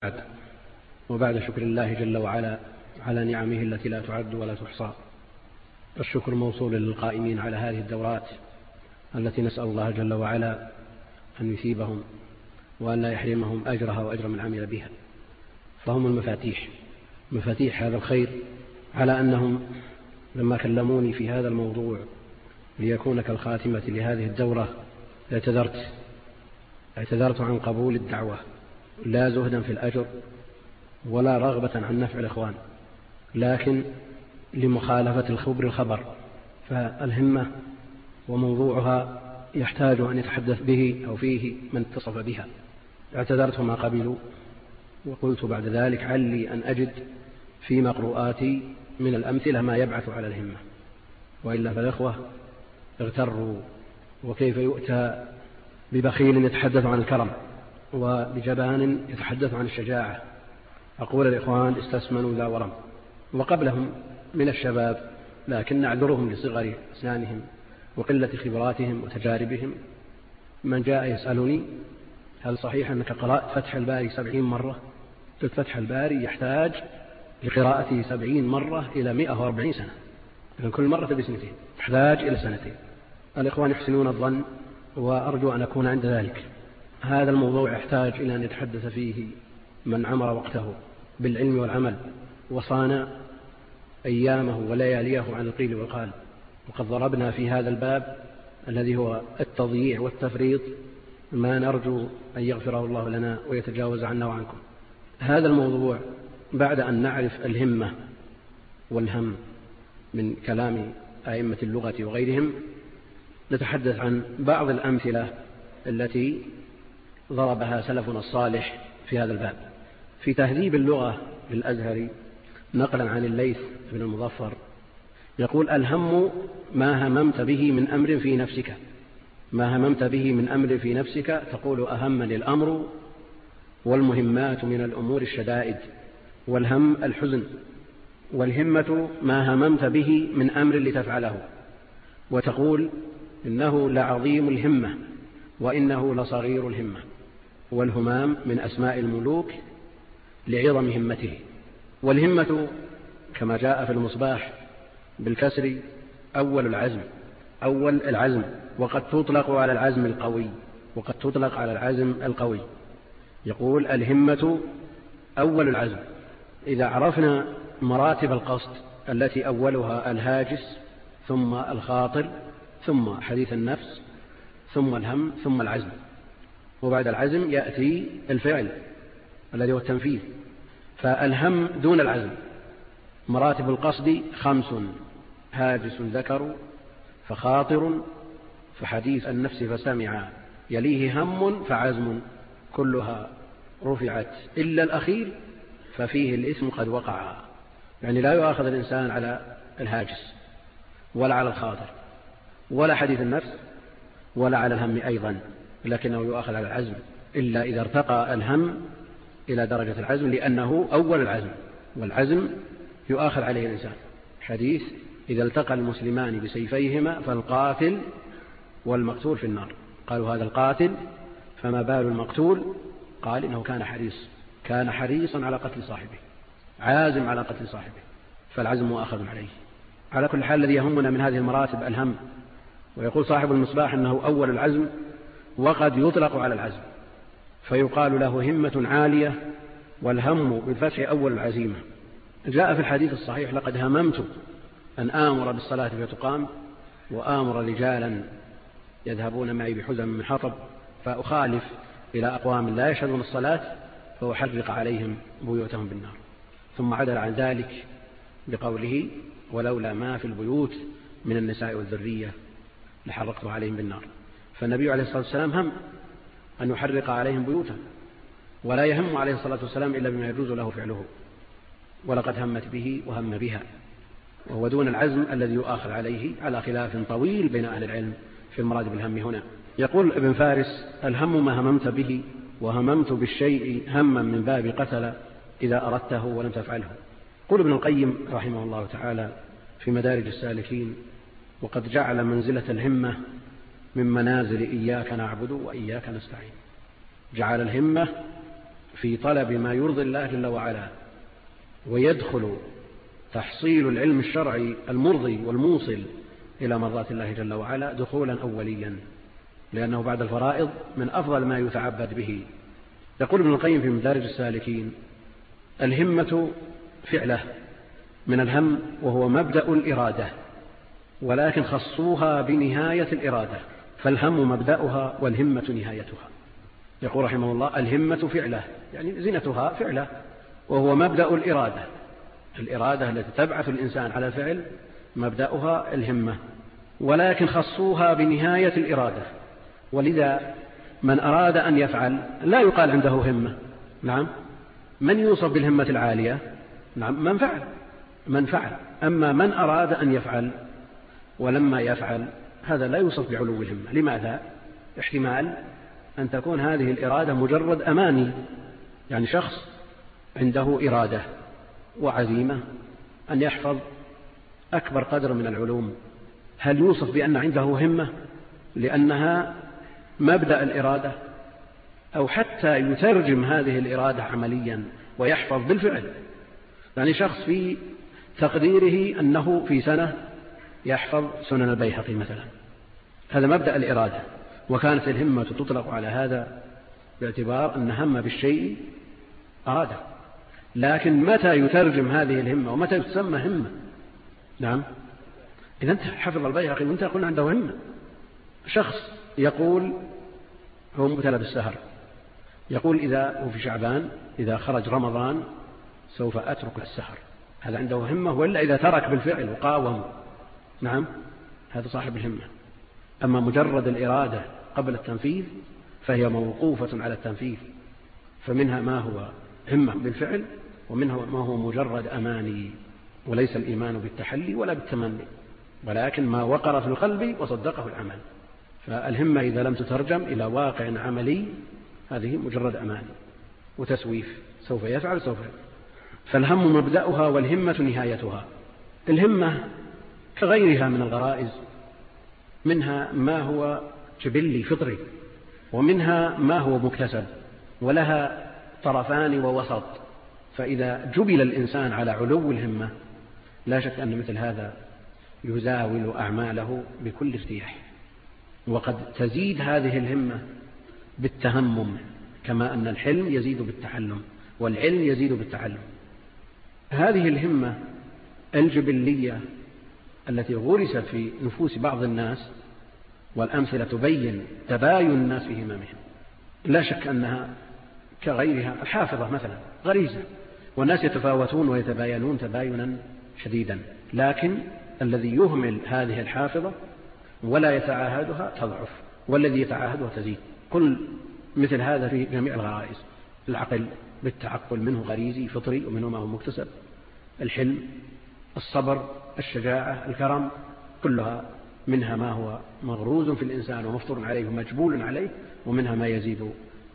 وبعد شكر الله جل وعلا على نعمه التي لا تعد ولا تحصى، الشكر موصول للقائمين على هذه الدورات التي نسأل الله جل وعلا أن يثيبهم وأن لا يحرمهم أجرها وأجر من عمل بها، فهم مفاتيح هذا الخير، على أنهم لما كلموني في هذا الموضوع ليكون كالخاتمة لهذه الدورة اعتذرت عن قبول الدعوة، لا زهدا في الأجر ولا رغبة عن نفع الإخوان، لكن لمخالفة الخبر، فالهمة وموضوعها يحتاج أن يتحدث به أو فيه من اتصف بها. اعتذرت ما قبلوا، وقلت بعد ذلك علي أن أجد في مقروءاتي من الأمثلة ما يبعث على الهمة، وإلا فالإخوة اغتروا، وكيف يؤتى ببخيل يتحدث عن الكرم وبجبان يتحدث عن الشجاعة. أقول الإخوان استثمنوا ذا ورم، وقبلهم من الشباب، لكن نعذرهم لصغر أسنانهم وقلة خبراتهم وتجاربهم. من جاء يسألني هل صحيح أنك قرأت فتح الباري 70 مرة؟ قلت فتح الباري يحتاج لقراءته 70 مرة إلى 140 سنة، لأن كل مرة بسنتين، تحتاج إلى سنتين. الإخوان يحسنون الظن، وأرجو أن أكون عند ذلك. هذا الموضوع يحتاج إلى أن يتحدث فيه من عمر وقته بالعلم والعمل، وصان أيامه ولياليه عن القيل والقال. وقد ضربنا في هذا الباب الذي هو التضييع والتفريط ما نرجو أن يغفره الله لنا ويتجاوز عنا وعنكم. هذا الموضوع بعد أن نعرف الهمة والهم من كلام أئمة اللغة وغيرهم، نتحدث عن بعض الأمثلة التي ضربها سلفنا الصالح في هذا الباب. في تهذيب اللغة للأزهري نقلا عن الليث بن المظفر يقول: الهم ما هممت به من أمر في نفسك، ما هممت به من أمر في نفسك تقول أهمني الأمر، والمهمات من الأمور الشدائد، والهم الحزن، والهمة ما هممت به من أمر لتفعله، وتقول إنه لعظيم الهمة وإنه لصغير الهمة. والهمام من أسماء الملوك لعظم همته. والهمة كما جاء في المصباح بالكسر أول العزم، وقد تطلق على العزم القوي، يقول الهمة أول العزم. إذا عرفنا مراتب القصد التي أولها الهاجس، ثم الخاطر، ثم حديث النفس، ثم الهم، ثم العزم، وبعد العزم يأتي الفعل الذي هو التنفيذ. فالهم دون العزم. مراتب القصد 5: هاجس ذكر، فخاطر، فحديث النفس فسمع، يليه هم فعزم، كلها رفعت إلا الأخير ففيه الإثم قد وقع. يعني لا يؤاخذ الإنسان على الهاجس ولا على الخاطر ولا حديث النفس ولا على الهم أيضا، لكنه يؤاخذ على العزم إلا إذا ارتقى الهم إلى درجة العزم، لأنه أول العزم، والعزم يؤاخذ عليه الإنسان. حديث: إذا التقى المسلمان بسيفيهما فالقاتل والمقتول في النار. قالوا هذا القاتل، فما بال المقتول؟ قال إنه كان حريصا على قتل صاحبه، عازم على قتل صاحبه، فالعزم مؤاخذ عليه. على كل حال الذي يهمنا من هذه المراتب الهم. ويقول صاحب المصباح أنه أول العزم، وقد يطلق على العزم فيقال له همة عالية، والهم بالفتح أول العزيمة. جاء في الحديث الصحيح: لقد هممت أن آمر بالصلاة فتقام، وآمر رجالا يذهبون معي بحزم من حطب، فأخالف إلى أقوام لا يشهدون الصلاة فأحرق عليهم بيوتهم بالنار. ثم عدل عن ذلك بقوله: ولولا ما في البيوت من النساء والذرية لحرقت عليهم بالنار. فالنبي عليه الصلاة والسلام هم أن يحرق عليهم بيوتهم، ولا يهم عليه الصلاة والسلام إلا بما يجوز له فعله. ولقد همت به وهم بها، وهو دون العزم الذي يؤاخذ عليه، على خلاف طويل بين أهل العلم في المراد بالهم هنا. يقول ابن فارس: الهم ما هممت به، وهممت بالشيء هما من باب قتل إذا أردته ولم تفعله. قول ابن القيم رحمه الله تعالى في مدارج السالكين: وقد جعل منزلة الهمة من منازل إياك نعبد وإياك نستعين. جعل الهمة في طلب ما يرضي الله جل وعلا، ويدخل تحصيل العلم الشرعي المرضي والموصل إلى مرضات الله جل وعلا دخولا أوليا، لأنه بعد الفرائض من أفضل ما يتعبد به. يقول ابن القيم في مدارج السالكين: الهمة فعله من الهم، وهو مبدأ الإرادة، ولكن خصوها بنهاية الإرادة، فالهم مبدأها والهمة نهايتها. يقول رحمه الله: الهمة فعله، يعني زينتها فعله، وهو مبدأ الإرادة. الإرادة التي تبعث الإنسان على الفعل مبدأها الهمة، ولكن خصوها بنهاية الإرادة. ولذا من أراد أن يفعل لا يقال عنده همة. نعم، من يوصف بالهمة العالية؟ نعم، من فعل. أما من أراد أن يفعل ولما يفعل، هذا لا يوصف بعلو الهمة. لماذا؟ احتمال أن تكون هذه الإرادة مجرد أماني، يعني شخص عنده إرادة وعزيمة أن يحفظ أكبر قدر من العلوم، هل يوصف بأن عنده همة لأنها مبدأ الإرادة؟ أو حتى يترجم هذه الإرادة عمليا ويحفظ بالفعل. يعني شخص في تقديره أنه في سنة يحفظ سنن البيهقي مثلا، هذا مبدأ الإرادة، وكانت الهمة تطلق على هذا باعتبار أن هم بالشيء أراده. لكن متى يترجم هذه الهمة ومتى تسمى همة؟ نعم، إذا أنت حفظ البيهقي وأنت يقول عنده همة. شخص يقول هو مبتلى بالسهر، يقول إذا وفي شعبان إذا خرج رمضان سوف أترك السهر، هذا عنده همة. ولا إذا ترك بالفعل وقاوم، نعم، هذا صاحب الهمة. أما مجرد الإرادة قبل التنفيذ فهي موقوفة على التنفيذ، فمنها ما هو همة بالفعل، ومنها ما هو مجرد أماني، وليس الإيمان بالتحلي ولا بالتمني، ولكن ما وقر في القلب وصدقه العمل. فالهمة إذا لم تترجم إلى واقع عملي هذه مجرد أماني وتسويف، سوف يفعل سوف يفعل. فالهم مبدأها والهمة نهايتها. الهمة كغيرها من الغرائز، منها ما هو جبلي فطري، ومنها ما هو مكتسب، ولها طرفان ووسط. فإذا جبل الإنسان على علو الهمة لا شك أن مثل هذا يزاول أعماله بكل ارتياح. وقد تزيد هذه الهمة بالتهمم، كما أن الحلم يزيد بالتحلم والعلم يزيد بالتعلم. هذه الهمة الجبلية التي غرست في نفوس بعض الناس، والأمثلة تبين تباين الناس في هممهم، لا شك أنها كغيرها. الحافظة مثلا غريزة، والناس يتفاوتون ويتباينون تباينا شديدا، لكن الذي يهمل هذه الحافظة ولا يتعاهدها تضعف، والذي يتعاهدها تزيد. كل مثل هذا في جميع الغرائز. العقل بالتعقل منه غريزي فطري، ومنه ما هو مكتسب. الحلم، الصبر، الشجاعة، الكرم، كلها منها ما هو مغروز في الإنسان ومفطور عليه ومجبول عليه، ومنها ما يزيد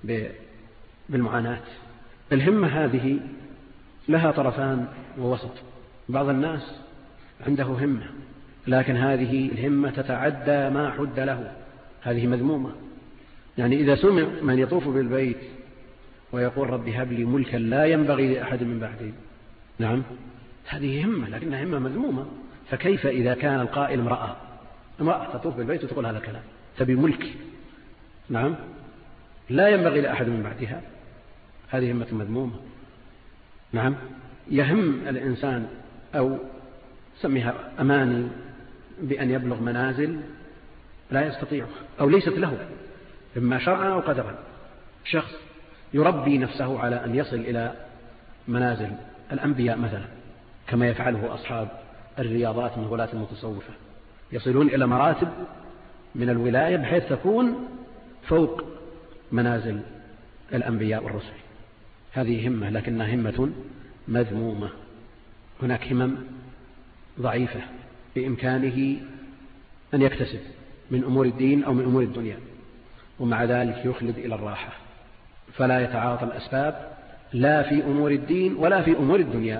بالمعاناة. الهمة هذه لها طرفان ووسط. بعض الناس عنده همة، لكن هذه الهمة تتعدى ما حد له، هذه مذمومة. يعني إذا سمع من يطوف بالبيت ويقول رب هب لي ملكا لا ينبغي لأحد من بعدي، نعم، هذه همة، لكنها همة مذمومة. فكيف إذا كان القائل امرأة تطوف بالبيت وتقول هذا الكلام، تبي ملك، نعم، لا ينبغي لأحد من بعدها، هذه همة مذمومة. نعم، يهم الإنسان أو سميها أماني بأن يبلغ منازل لا يستطيع أو ليست له، إما شرعا أو قدرا. شخص يربي نفسه على أن يصل إلى منازل الأنبياء مثلا، كما يفعله أصحاب الرياضات من غلاة المتصوفة، يصلون إلى مراتب من الولاية بحيث تكون فوق منازل الأنبياء والرسل. هذه همة، لكنها همة مذمومة. هناك همم ضعيفة بإمكانه أن يكتسب من أمور الدين أو من أمور الدنيا، ومع ذلك يخلد إلى الراحة، فلا يتعاطى الأسباب لا في أمور الدين ولا في أمور الدنيا،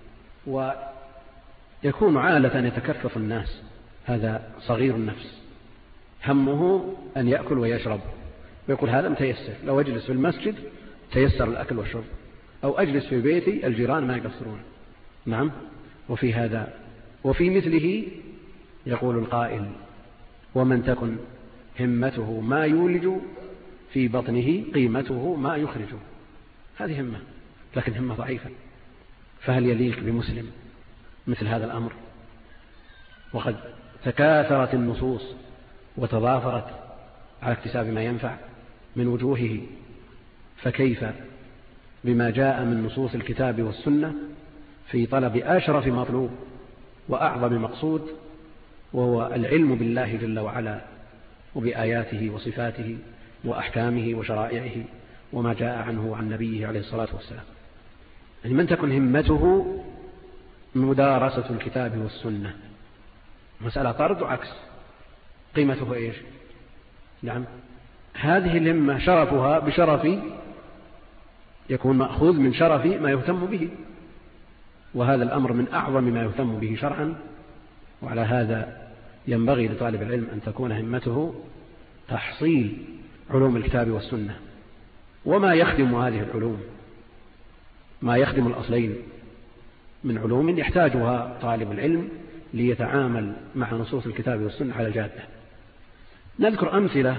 ويكون عالة يتكفف الناس. هذا صغير النفس، همه أن يأكل ويشرب، ويقول هذا متيسر، لو أجلس في المسجد تيسر الأكل والشرب، أو أجلس في بيتي الجيران ما يقصرون. نعم. وفي مثله يقول القائل: ومن تكن همته ما يولج في بطنه قيمته ما يخرجه. هذه همة، لكن همة ضعيفة. فهل يليق بمسلم مثل هذا الأمر؟ وقد تكاثرت النصوص وتضافرت على اكتساب ما ينفع من وجوهه، فكيف بما جاء من نصوص الكتاب والسنة في طلب أشرف مطلوب وأعظم مقصود، وهو العلم بالله جل وعلا وبآياته وصفاته وأحكامه وشرائعه وما جاء عنه عن نبيه عليه الصلاة والسلام. يعني من تكن همته مدارسة الكتاب والسنة، مسألة طرد وعكس، قيمته إيش؟ نعم. هذه الهمة شرفها بشرف، يكون مأخوذ من شرف ما يهتم به، وهذا الأمر من أعظم ما يهتم به شرعا. وعلى هذا ينبغي لطالب العلم أن تكون همته تحصيل علوم الكتاب والسنة وما يخدم هذه العلوم، ما يخدم الأصلين من علوم يحتاجها طالب العلم ليتعامل مع نصوص الكتاب والسنة على الجادة. نذكر أمثلة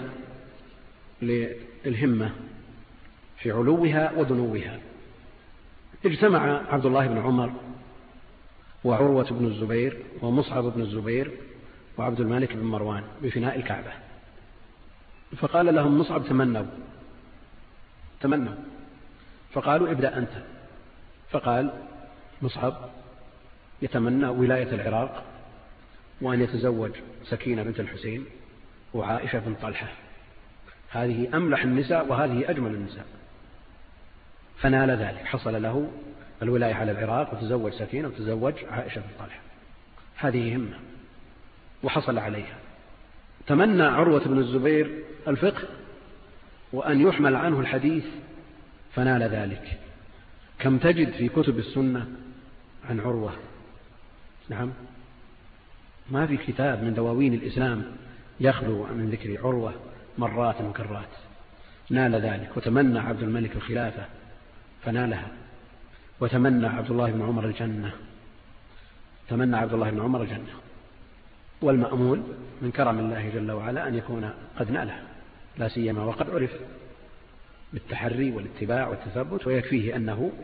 للهمة في علوها ودنوها. اجتمع عبد الله بن عمر وعروة بن الزبير ومصعب بن الزبير وعبد الملك بن مروان بفناء الكعبة، فقال لهم مصعب: تمنوا. فقالوا: ابدأ أنت. فقال مصعب: يتمنى ولاية العراق، وأن يتزوج سكينة بنت الحسين وعائشة بن طلحة، هذه أملح النساء وهذه أجمل النساء. فنال ذلك، حصل له الولاية على العراق، وتزوج سكينة وتزوج عائشة بن طلحة. هذه همة وحصل عليها. تمنى عروة بن الزبير الفقه وأن يحمل عنه الحديث، فنال ذلك. كم تجد في كتب السنة عن عروة؟ نعم، ما في كتاب من دواوين الإسلام يخلو من ذكر عروة مرات وكرات. نال ذلك. وتمنى عبد الملك الخلافة فنالها. وتمنى عبد الله بن عمر الجنة، والمأمول من كرم الله جل وعلا أن يكون قد نالها، لا سيما وقد عرف بالتحري والاتباع والتثبت، ويكفيه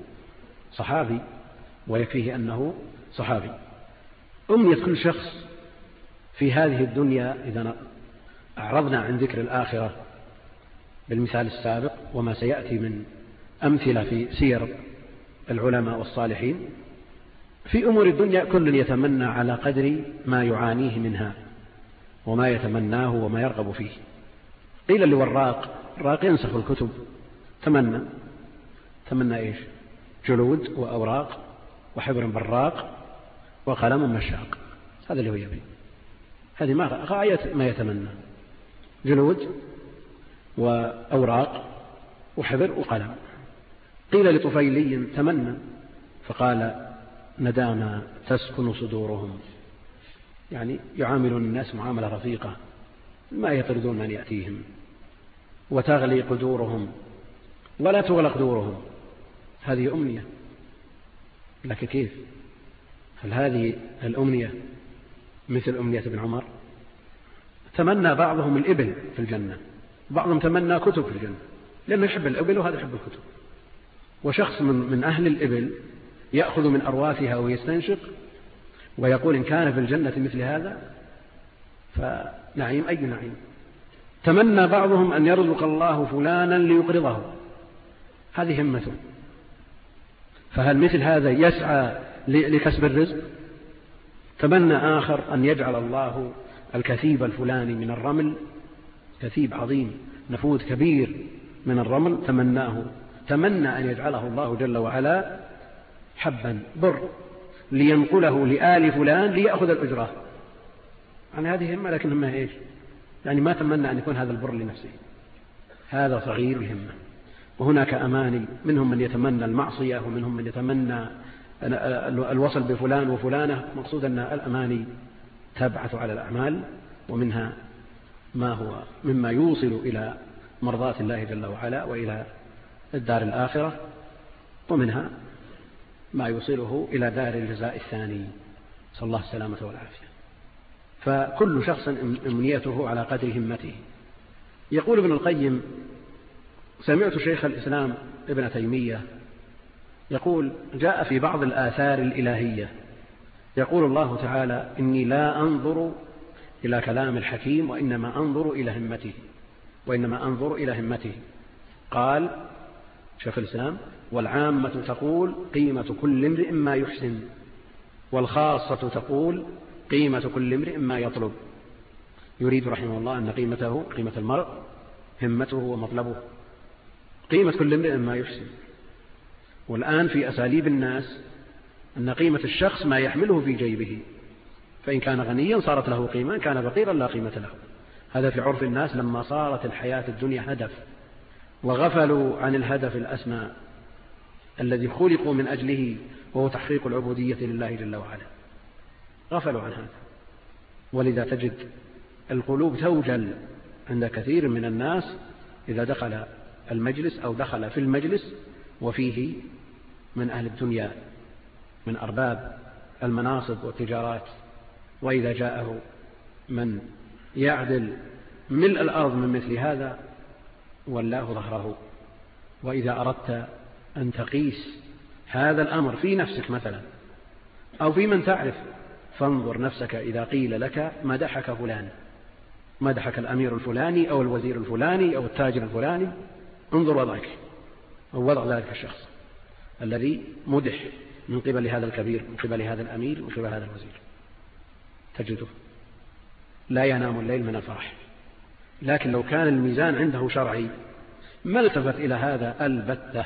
أنه صحابي. أمنية كل شخص في هذه الدنيا، إذا أعرضنا عن ذكر الآخرة بالمثال السابق وما سيأتي من أمثلة في سير العلماء والصالحين، في أمور الدنيا كل يتمنى على قدر ما يعانيه منها وما يتمناه وما يرغب فيه. قيل للوراق: الراق ينسخ الكتب، تمنى إيش؟ جلود وأوراق وحبر براق وقلم مشاق. هذا اللي هو يبي. هذه غاية ما يتمنى: جلود وأوراق وحبر وقلم. قيل لطفيلي: تمنى. فقال: ندامى تسكن صدورهم، يعني يعاملون الناس معاملة رفيقة، ما يطردون من يأتيهم، وتغلي قدورهم ولا تغلق دورهم. هذه أمنية، لكن كيف؟ هل هذه الأمنية مثل أمنية ابن عمر؟ تمنى بعضهم الإبل في الجنة، بعضهم تمنى كتب في الجنة، لأنه يحب الإبل وهذا يحب الكتب. وشخص من أهل الإبل يأخذ من أرواثها ويستنشق ويقول: إن كان في الجنة مثل هذا فنعيم أي نعيم. تمنى بعضهم أن يرزق الله فلانا ليقرضه، هذه همته. فهل مثل هذا يسعى لكسب الرزق؟ تمنى آخر أن يجعل الله الكثيب الفلاني من الرمل، كثيب عظيم نفوذ كبير من الرمل، تمنى أن يجعله الله جل وعلا حبا بر لينقله لآل فلان ليأخذ الأجرة. عن هذه همة، لكن همة إيش؟ يعني ما تمنى أن يكون هذا البر لنفسه، هذا صغير الهمة. وهناك أماني، منهم من يتمنى المعصية ومنهم من يتمنى الوصل بفلان وفلانة. مقصود أن الأماني تبعث على الأعمال، ومنها ما هو مما يوصل إلى مرضاة الله جل وعلا وإلى الدار الآخرة، ومنها ما يوصله إلى دار الجزاء الثاني، صلى الله السلامة والعافية. فكل شخص أمنيته على قدر همته. يقول ابن القيم: سمعت شيخ الإسلام ابن تيمية يقول: جاء في بعض الآثار الإلهية يقول الله تعالى: إني لا أنظر إلى كلام الحكيم وإنما أنظر إلى همته. قال شيخ الإسلام: والعامة تقول قيمة كل امرئ ما يحسن، والخاصة تقول قيمة كل امرئ ما يطلب. يريد رحمه الله أن قيمة المرء همته ومطلبه، قيمة كل امرئ ما يحسن. والآن في أساليب الناس أن قيمة الشخص ما يحمله في جيبه، فإن كان غنيا صارت له قيمة، إن كان فقيرا لا قيمة له. هذا في عرف الناس لما صارت الحياة الدنيا هدف، وغفلوا عن الهدف الأسمى الذي خلقوا من أجله، وهو تحقيق العبودية لله جل وعلا. غفلوا عن هذا، ولذا تجد القلوب توجل عند كثير من الناس إذا دخل المجلس أو دخل في المجلس وفيه من أهل الدنيا، من أرباب المناصب والتجارات. وإذا جاءه من يعدل ملء الأرض من مثل هذا ولاه ظهره. وإذا أردت أن تقيس هذا الأمر في نفسك مثلا أو في من تعرف، فانظر نفسك إذا قيل لك مدحك فلان، مدحك الأمير الفلاني أو الوزير الفلاني أو التاجر الفلاني، انظر وضعك أو وضع ذلك الشخص الذي مدح من قبل هذا الكبير، من قبل هذا الأمير، من قبل هذا الوزير، تجده لا ينام الليل من الفرح. لكن لو كان الميزان عنده شرعي ما التفت إلى هذا البتة،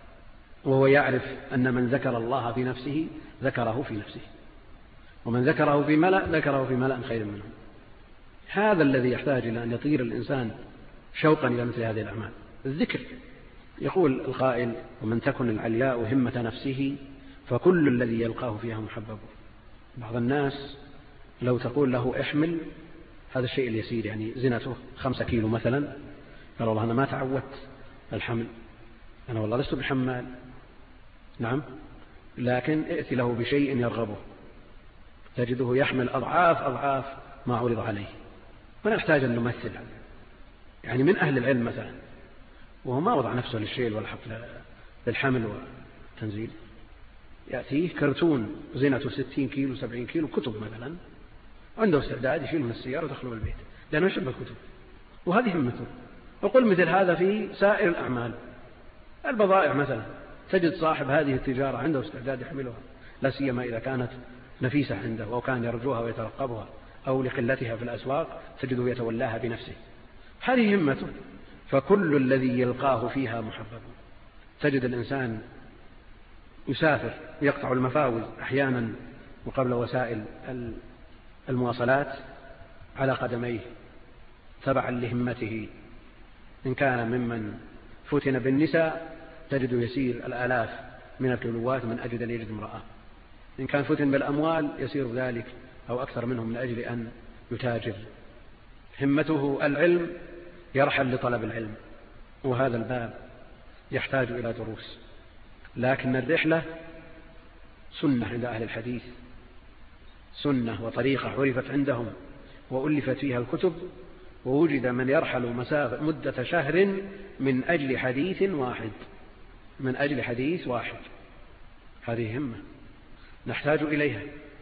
وهو يعرف أن من ذكر الله في نفسه ذكره في نفسه، ومن ذكره في ملأ ذكره في ملأ خير منه. هذا الذي يحتاج إلى أن يطير الإنسان شوقا إلى مثل هذه الأعمال، الذكر. يقول القائل: ومن تكن العلياء همة نفسه فكل الذي يلقاه فيها محبب. بعض الناس لو تقول له احمل هذا الشيء اليسير، يعني زنته 5 كيلو مثلا، قال: والله أنا ما تعودت الحمل، أنا والله لست بحمال. نعم، لكن ائت له بشيء يرغبه، تجده يحمل أضعاف ما عرض عليه. ما نحتاج أن نمثل، يعني من أهل العلم مثلا وهو ما وضع نفسه للشيل والحق للحمل والتنزيل، يأتيه كرتون زينته 60 كيلو 70 كيلو كتب مثلا، عنده استعداد يشيل من السيارة ودخله بالبيت لأنه يحب الكتب، وهذه همته. وقل مثل هذا في سائر الأعمال. البضائع مثلا تجد صاحب هذه التجارة عنده استعداد يحملها، لا سيما إذا كانت نفيسة عنده أو كان يرجوها ويترقبها، أو لقلتها في الأسواق تجده يتولاها بنفسه، هذه همته. فكل الذي يلقاه فيها محبب. تجد الإنسان يسافر يقطع المفاوز أحيانا وقبل وسائل المواصلات على قدميه تبعا لهمته. إن كان ممن فتن بالنساء تجد يسير الآلاف من الكيلوات من أجل أن يجد امرأة. إن كان فتن بالأموال يسير ذلك أو أكثر منه من أجل أن يتاجر. همته العلم يرحل لطلب العلم، وهذا الباب يحتاج إلى دروس. لكن الرحلة سنة عند أهل الحديث، سنة وطريقة عرفت عندهم وألفت فيها الكتب، ووجد من يرحل مسافة مدة شهر من أجل حديث واحد، من أجل حديث واحد. هذه همة نحتاج إليها.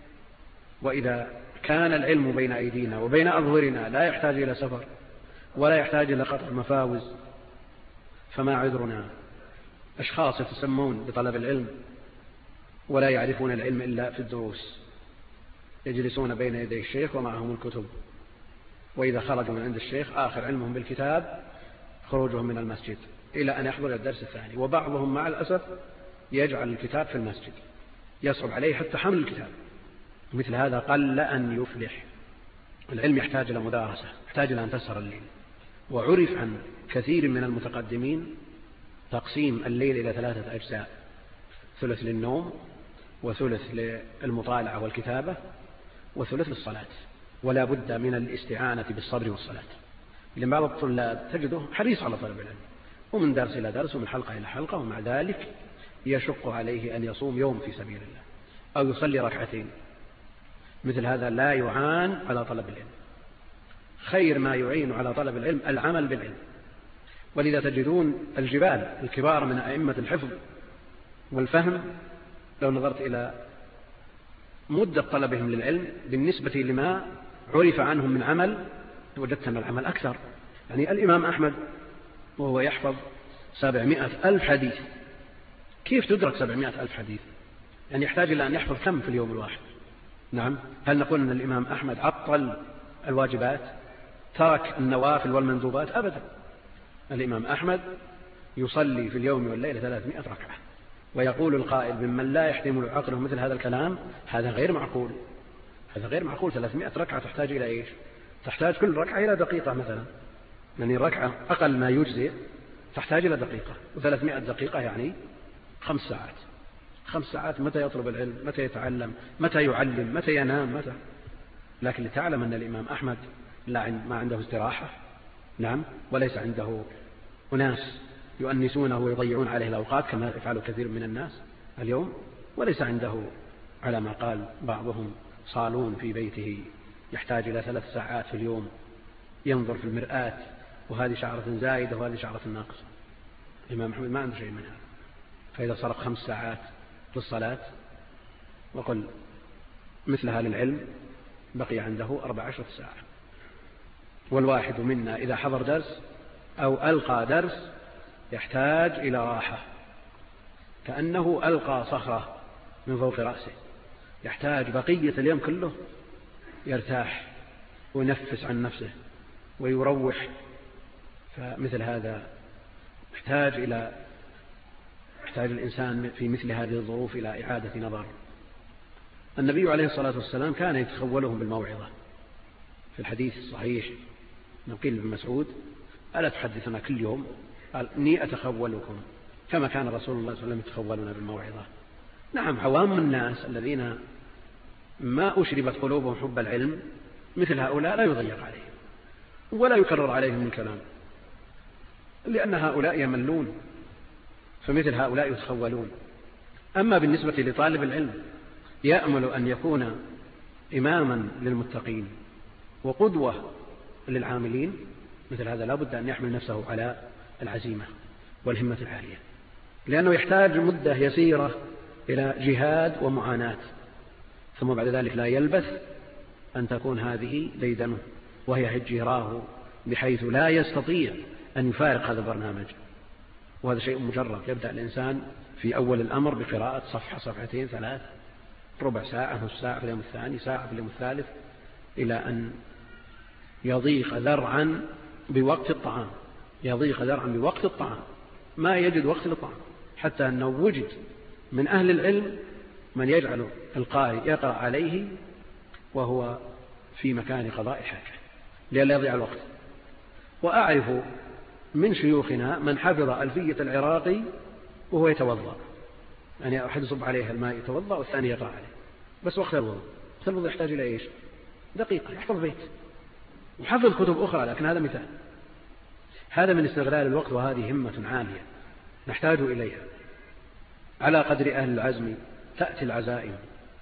وإذا كان العلم بين أيدينا وبين أظهرنا لا يحتاج إلى سفر ولا يحتاج إلى قطع مفاوز، فما عذرنا؟ أشخاص يتسمون بطلب العلم ولا يعرفون العلم إلا في الدروس، يجلسون بين يدي الشيخ ومعهم الكتب، وإذا خرجوا من عند الشيخ آخر علمهم بالكتاب خروجهم من المسجد إلى أن يحضر الدرس الثاني. وبعضهم مع الأسف يجعل الكتاب في المسجد، يصعب عليه حتى حمل الكتاب. مثل هذا قل أن يفلح. العلم يحتاج إلى مدارسة، يحتاج إلى أن تسهر الليل. وعرف عن كثير من المتقدمين تقسيم الليل إلى 3 أجزاء: ثلث للنوم، وثلث للمطالعة والكتابة، وثلث للصلاة. ولا بد من الاستعانة بالصبر والصلاة. لأن بعض الطلاب تجده حريص على طلب العلم ومن درس إلى درس ومن حلقة إلى حلقة، ومع ذلك يشق عليه أن يصوم يوم في سبيل الله أو يصلي ركعتين. مثل هذا لا يعان على طلب العلم. خير ما يعين على طلب العلم العمل بالعلم. ولذا تجدون الجبال الكبار من أئمة الحفظ والفهم لو نظرت إلى مدة طلبهم للعلم بالنسبة لما عرف عنهم من عمل وجدت أن العمل أكثر. يعني الإمام أحمد وهو يحفظ 700,000 حديث، كيف تدرك 700,000 حديث؟ يعني يحتاج إلى أن يحفظ كم في اليوم الواحد؟ نعم، هل نقول أن الإمام أحمد عطل الواجبات، ترك النوافل والمندوبات؟ أبدا. الإمام أحمد يصلي في اليوم والليلة 300 ركعة، ويقول القائل ممن لا يحتمل عقله مثل هذا الكلام هذا غير معقول. هذا غير معقول. 300 ركعة تحتاج إلى إيش؟ تحتاج كل ركعة إلى دقيقة مثلا، يعني الركعة أقل ما يجزئ تحتاج إلى دقيقة، و300 دقيقة يعني 5 ساعات. 5 ساعات متى يطلب العلم؟ متى يتعلم؟ متى يعلم؟ متى ينام؟ متى؟ لكن لتعلم أن الإمام أحمد ما عنده استراحة، نعم، وليس عنده أناس يؤنسونه ويضيعون عليه الأوقات كما يفعل كثير من الناس اليوم، وليس عنده على ما قال بعضهم صالون في بيته يحتاج إلى 3 ساعات في اليوم ينظر في المرآة وهذه شعرة زائدة وهذه شعرة ناقصة. الإمام أحمد ما عنده شيء من هذا. فإذا صرف 5 ساعات للصلاة وقل مثلها للعلم بقي عنده 14 ساعة. والواحد منا إذا حضر درس أو ألقى درس يحتاج إلى راحة، كأنه ألقى صخرة من فوق رأسه، يحتاج بقية اليوم كله يرتاح وينفس عن نفسه ويروح. فمثل هذا يحتاج الإنسان في مثل هذه الظروف إلى إعادة نظر. النبي عليه الصلاة والسلام كان يتخولهم بالموعظة. في الحديث الصحيح نقيل بن مسعود: ألا تحدثنا كل يوم؟ قال: إني أتخولكم كما كان رسول الله صلى الله عليه وسلم يتخولنا بالموعظة. نعم، عوام الناس الذين ما أشربت قلوبهم حب العلم مثل هؤلاء لا يضيق عليهم ولا يكرر عليهم الكلام، لأن هؤلاء يملون، فمثل هؤلاء يتخولون. أما بالنسبة لطالب العلم يأمل أن يكون إماما للمتقين وقدوة للعاملين، مثل هذا لا بد أن يحمل نفسه على العزيمة والهمة العالية، لأنه يحتاج مدة يسيرة إلى جهاد ومعاناة، ثم بعد ذلك لا يلبث أن تكون هذه ديدنه وهي هجراه، بحيث لا يستطيع أن يفارق هذا البرنامج. وهذا شيء مجرد. يبدأ الإنسان في أول الأمر بقراءة صفحة، صفحتين، 3، ربع ساعة، نصف ساعة في اليوم الثاني، ساعة في اليوم الثالث، إلى أن يضيق ذرعا بوقت الطعام. يضيق ذرعا بوقت الطعام، ما يجد وقت للطعام، حتى أنه وجد من أهل العلم من يجعل القارئ يقرأ عليه وهو في مكان قضاء حاجة لئلا يضيع الوقت. وأعرف من شيوخنا من حفظ ألفية العراقي وهو يتوضأ، يعني أحد يصب عليه الماء يتوضأ والثاني يقرأ عليه، بس وقت الوضوء. وقت الوضوء يحتاج إلى إيش؟ دقيقة. يحفظ بيت وحفظ كتب أخرى، لكن هذا مثال. هذا من استغلال الوقت، وهذه همة عالية نحتاج إليها. على قدر أهل العزم تأتي العزائم،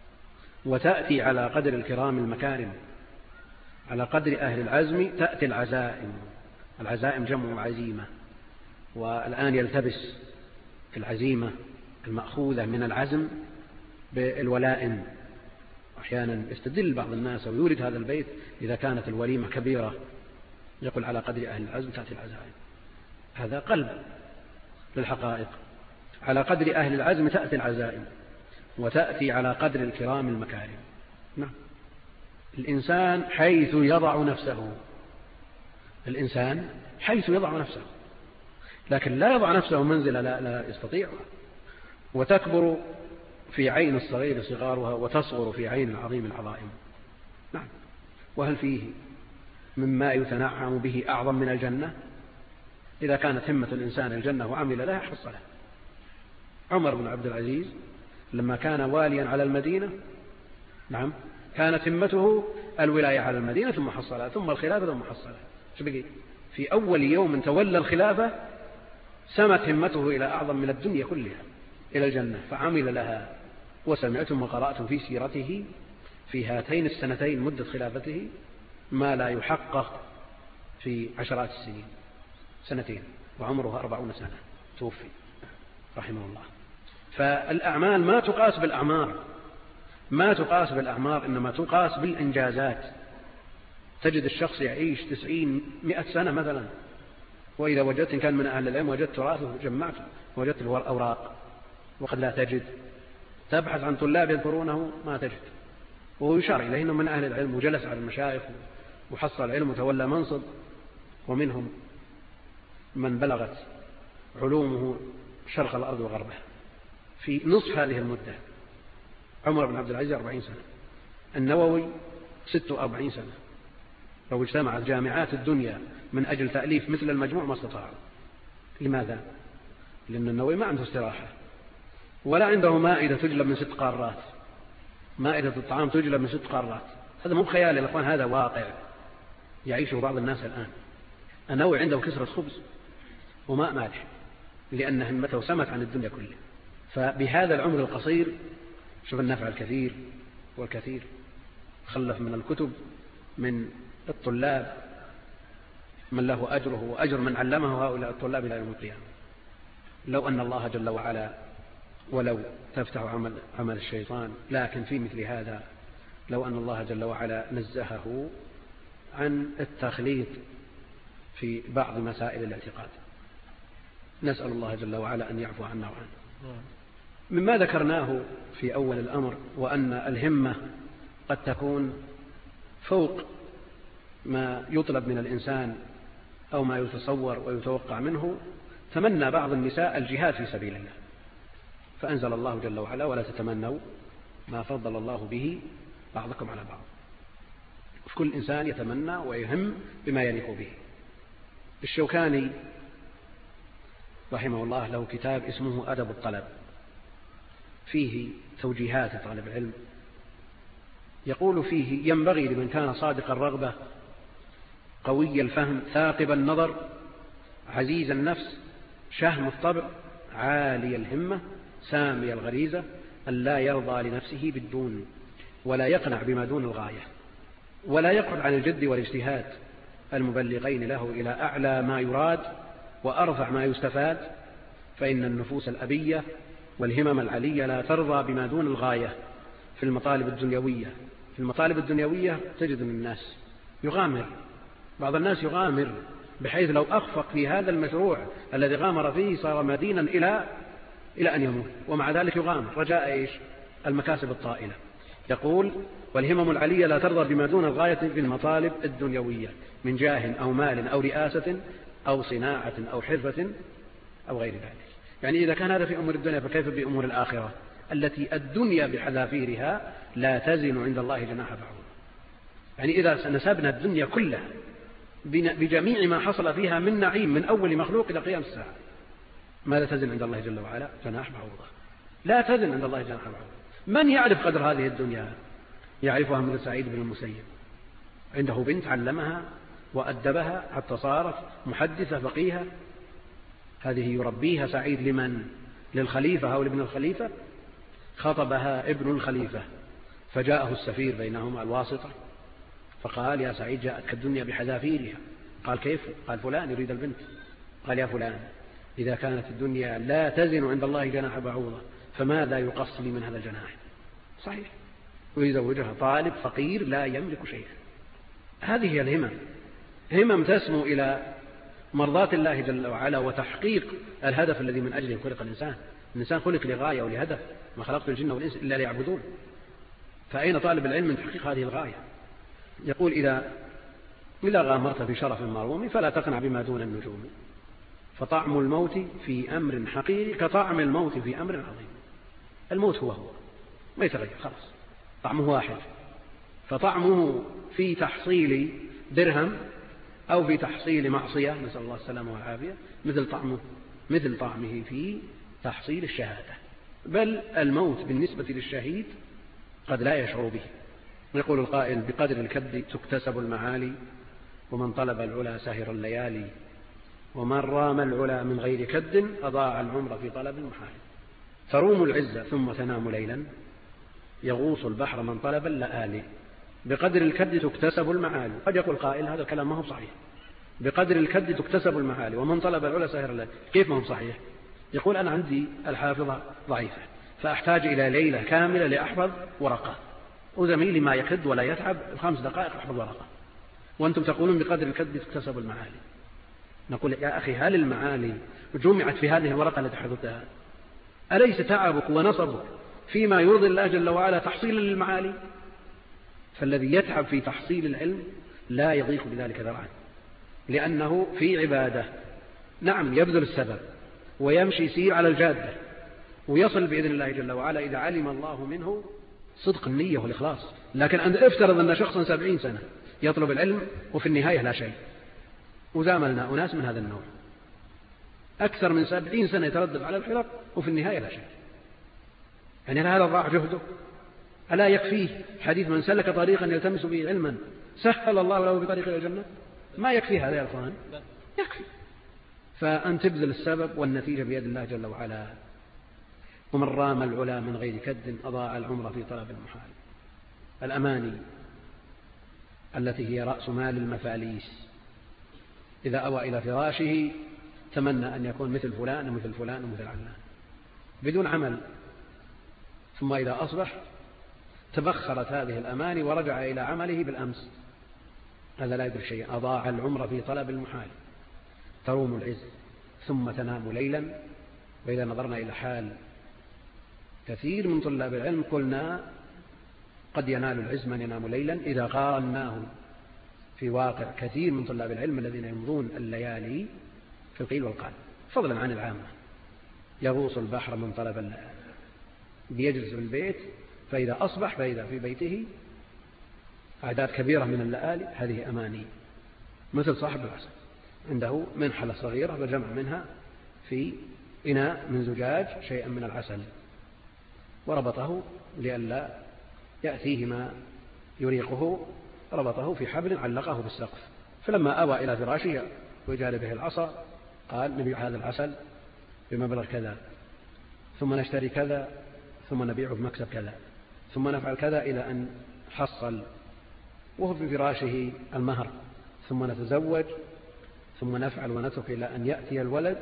وتأتي على قدر الكرام المكارم. على قدر أهل العزم تأتي العزائم. العزائم جمع عزيمة، والآن يلتبس في العزيمة المأخوذة من العزم بالولائم. أحيانا يستدل بعض الناس ويورد هذا البيت: إذا كانت الوليمة كبيرة يقول على قدر أهل العزم تأتي العزائم. هذا قلب للحقائق. على قدر أهل العزم تأتي العزائم، وتأتي على قدر الكرام المكارم. نعم، الإنسان حيث يضع نفسه، الإنسان حيث يضع نفسه، لكن لا يضع نفسه منزلة لا يستطيع. وتكبر في عين الصغير صغارها، وتصغر في عين العظيم العظائم. نعم، وهل فيه مما يتنعم به أعظم من الجنة؟ إذا كانت همة الإنسان الجنة وعمل لها حصلها. عمر بن عبد العزيز لما كان واليا على المدينة، نعم، كانت همته الولاية على المدينة ثم حصلها، ثم الخلافة ثم حصلها. شو بقي؟ في أول يوم تولى الخلافة سمت همته إلى أعظم من الدنيا كلها، إلى الجنة، فعمل لها. وسمعتم وقرأتم في سيرته في هاتين السنتين مدة خلافته ما لا يحقق في عشرات السنين. سنتين وعمره 40 سنة توفي رحمه الله. فالأعمال ما تقاس بالأعمار، إنما تقاس بالإنجازات. تجد الشخص يعيش 90-100 سنة مثلا، وإذا وجدت إن كان من أهل العلم وجدت تراثه جمعته، وجدت الأوراق، وقد لا تجد. تبحث عن طلاب يذكرونه ما تجد، وهو يشار إليه أنه من أهل العلم وجلس على المشايخ وحصل العلم وتولى منصب. ومنهم من بلغت علومه شرق الأرض وغربها في نصف هذه المدة. عمر بن عبد العزيز 40 سنة، النووي 46 سنة. لو اجتمعت جامعات الدنيا من أجل تأليف مثل المجموع ما استطاعوا. لماذا؟ لأن النووي ما عنده استراحة، ولا عنده مائدة تجلب من 6 قارات، مائدة الطعام تجلب من 6 قارات. هذا مو بخيال يا أخوان، هذا واقع يعيشه بعض الناس الآن. النووي عنده كسرة خبز وماء مالح، لأن همته سمت عن الدنيا كلها. فبهذا العمر القصير شوف النفع الكثير والكثير. خلف من الكتب من الطلاب من له أجره وأجر من علمه هؤلاء الطلاب إلى يوم القيامة. لو أن الله جل وعلا، ولو تفتح عمل الشيطان، لكن في مثل هذا لو أن الله جل وعلا نزهه عن التخليط في بعض مسائل الاعتقاد. نسأل الله جل وعلا أن يعفو عنا وعنه. مما ذكرناه في أول الأمر، وأن الهمة قد تكون فوق ما يطلب من الإنسان أو ما يتصور ويتوقع منه. تمنى بعض النساء الجهاد في سبيل الله، فأنزل الله جل وعلا: ولا تتمنوا ما فضل الله به بعضكم على بعض. كل إنسان يتمنى ويهم بما يليق به. الشوكاني رحمه الله له كتاب اسمه أدب الطلب، فيه توجيهات لطالب العلم. يقول فيه: ينبغي لمن كان صادق الرغبة قوي الفهم ثاقب النظر عزيز النفس شهم الطبع عالي الهمة سامي الغريزة أن لا يرضى لنفسه بالدون، ولا يقنع بما دون الغاية، ولا يقعد عن الجد والاجتهاد المبلغين له إلى أعلى ما يراد وأرفع ما يستفاد. فإن النفوس الأبية والهمم العلية لا ترضى بما دون الغاية في المطالب الدنيوية. في المطالب الدنيوية تجد من الناس يغامر، بعض الناس يغامر بحيث لو أخفق في هذا المشروع الذي غامر فيه صار مدينا إلى أن يموت، ومع ذلك يغامر رجاء إيش؟ المكاسب الطائلة. يقول: والهمم العلية لا ترضى بما دون الغاية في المطالب الدنيوية من جاه أو مال أو رئاسة أو صناعة أو حرفة أو غير ذلك. يعني إذا كان هذا في أمور الدنيا فكيف بأمور الآخرة التي الدنيا بحذافيرها لا تزن عند الله جناح بعوضة. يعني إذا نسبنا الدنيا كلها بجميع ما حصل فيها من نعيم من أول مخلوق إلى قيام الساعة، ماذا تزن عند الله جل وعلا؟ جناح بعوضة. لا تزن عند الله جناح بعوضة. من يعرف قدر هذه الدنيا؟ يعرفها مثل سعيد بن المسيب، عنده بنت علمها وأدبها حتى صارت محدثة فقيهة. هذه يربيها سعيد لمن؟ للخليفة أو لابن الخليفة. خطبها ابن الخليفة فجاءه السفير بينهما الواسطة فقال: يا سعيد جاءتك الدنيا بحذافيرها. قال: كيف؟ قال: فلان يريد البنت. قال: يا فلان، إذا كانت الدنيا لا تزن عند الله جناح بعوضة فماذا يقص لي من هذا الجناح؟ صحيح. ويزوجها طالب فقير لا يملك شيئا. هذه هي الهمم، همم تسمو إلى مرضاة الله جل وعلا وتحقيق الهدف الذي من أجله خلق الإنسان. الإنسان خلق لغاية ولهدف، ما خلقت الجن والإنس إلا ليعبدون. فأين طالب العلم من تحقيق هذه الغاية؟ يقول: إذا غامرت في شرف مروم فلا تقنع بما دون النجوم، فطعم الموت في أمر حقيقي كطعم الموت في أمر عظيم. الموت هو ما يتغير، خلاص طعمه واحد. فطعمه في تحصيل درهم أو في تحصيل معصية، نسأل الله السلامة والعافية، مثل طعمه في تحصيل الشهادة. بل الموت بالنسبة للشهيد قد لا يشعر به. يقول القائل: بقدر الكد تكتسب المعالي، ومن طلب العلا سهر الليالي. ومن رام العلا من غير كد أضاع العمر في طلب المحال. تروم العزة ثم تنام ليلا يغوص البحر من طلب اللآلي. بقدر الكد تكتسب المعالي. قد يقول قائل هذا الكلام ما هو صحيح، بقدر الكد تكتسب المعالي ومن طلب العلا ساهر الليل. كيف ما هو صحيح؟ يقول أنا عندي الحافظة ضعيفة فأحتاج إلى ليلة كاملة لأحفظ ورقة، وزميلي ما يكد ولا يتعب 5 دقائق أحفظ ورقة، وأنتم تقولون بقدر الكد تكتسب المعالي. نقول يا أخي هل المعالي جمعت في هذه الورقة التي حفظتها؟ أليس تعبك ونصبك فيما يرضي الله جل وعلا تحصيلا للمعالي؟ فالذي يتعب في تحصيل العلم لا يضيق بذلك ذرعا، لأنه في عبادة. نعم يبذل السبب ويمشي يسير على الجادة ويصل بإذن الله جل وعلا إذا علم الله منه صدق النية والإخلاص. لكن أن افترض أن شخصا 70 سنة يطلب العلم وفي النهاية لا شيء، وزاملنا أناس من هذا النوع أكثر من 70 سنة يتردد على الحلق وفي النهاية لا شيء. يعني هذا ضاع جهده؟ ألا يكفيه حديث من سلك طريقا يلتمس به علما سهل الله له بطريق إلى الجنة؟ ما يكفي هذا يا أخوان؟ يكفي. فأن تبذل السبب والنتيجة بيد الله جل وعلا. ومن رام العلا من غير كد أضاع العمر في طلب المحال. الأماني التي هي رأس مال المفاليس، إذا أوى إلى فراشه تمنى أن يكون مثل فلان ومثل فلان ومثل علان بدون عمل، ثم إذا أصبح تبخرت هذه الأماني ورجع إلى عمله بالأمس، هذا لا يدري شيئا. أضاع العمر في طلب المحال. تروم العز ثم تنام ليلا. وإذا نظرنا إلى حال كثير من طلاب العلم قلنا قد ينال العز من ينام ليلا إذا قارناه في واقع كثير من طلاب العلم الذين يمضون الليالي في القيل والقال، فضلا عن العامة. يغوص البحر من طلب الليالي، يجلس في البيت فإذا أصبح فإذا في بيته أعداد كبيرة من الليالي. هذه أماني، مثل صاحب العسل عنده منحلة صغيرة وجمع منها في إناء من زجاج شيئا من العسل وربطه لئلا يأتيه ما يريقه، ربطه في حبل علقه بالسقف. فلما أوى إلى فراشه وجعل به العصا قال نبيع هذا العسل بمبلغ كذا، ثم نشتري كذا، ثم نبيعه بمكسب كذا، ثم نفعل كذا إلى أن حصل وهو في فراشه المهر، ثم نتزوج، ثم نفعل ونترك إلى أن يأتي الولد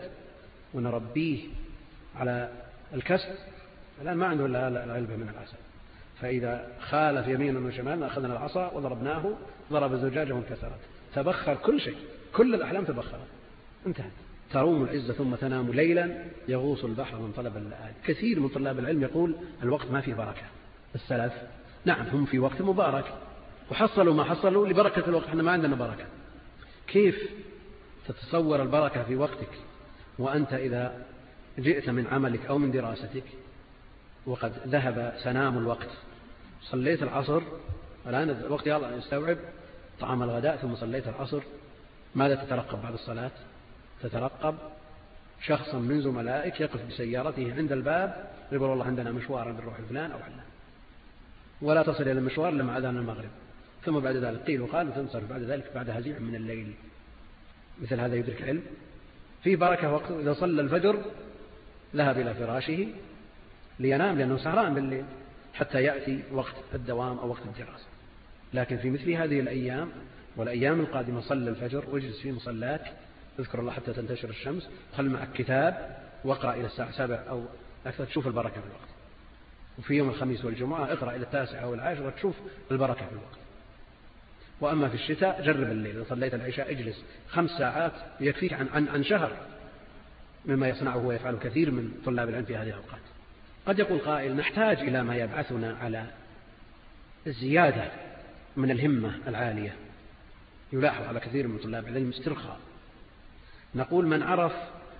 ونربيه على الكسب. الآن ما عنده إلا العلبة من العسل، فإذا خالف يمينا وشمالا أخذنا العصا وضربناه ضرب الزجاجة وانكسرت. تبخر كل شيء، كل الأحلام تبخرت، انتهت. تروم العزة ثم تنام ليلا يغوص البحر من طلب اللآلي. كثير من طلاب العلم يقول الوقت ما فيه بركة. السلف نعم هم في وقت مبارك وحصلوا ما حصلوا لبركة الوقت، احنا ما عندنا بركة. كيف تتصور البركة في وقتك وأنت إذا جئت من عملك أو من دراستك وقد ذهب سنام الوقت، صليت العصر، الآن الوقت يلا يستوعب طعام الغداء، ثم صليت العصر، ماذا تترقب بعد الصلاة؟ تترقب شخصا من زملائك يقف بسيارته عند الباب يقول والله عندنا مشوار بنروح فلان أو علان، ولا تصل إلى المشوار لما أذان المغرب، ثم بعد ذلك قيل وقال وتنصرف بعد ذلك بعد هزيع من الليل. مثل هذا يدرك العلم فيه بركة. وقت إذا صلى الفجر ذهب إلى فراشه لينام لأنه سهران بالليل حتى يأتي وقت الدوام أو وقت الدراسة. لكن في مثل هذه الأيام والأيام القادمة صلى الفجر واجلس في مصلاك اذكر الله حتى تنتشر الشمس، خل معك كتاب واقرأ إلى الساعة 7 أو أكثر تشوف البركة في الوقت. وفي يوم الخميس والجمعة اقرأ إلى 9 أو 10 تشوف البركة في الوقت. وأما في الشتاء جرب الليل، إذا صليت العشاء اجلس 5 ساعات يكفيك عن شهر مما يصنعه ويفعله كثير من طلاب العلم في هذه الأوقات. قد يقول قائل نحتاج إلى ما يبعثنا على الزيادة من الهمة العالية. يلاحظ على كثير من طلاب العلم استرخاء. نقول من عرف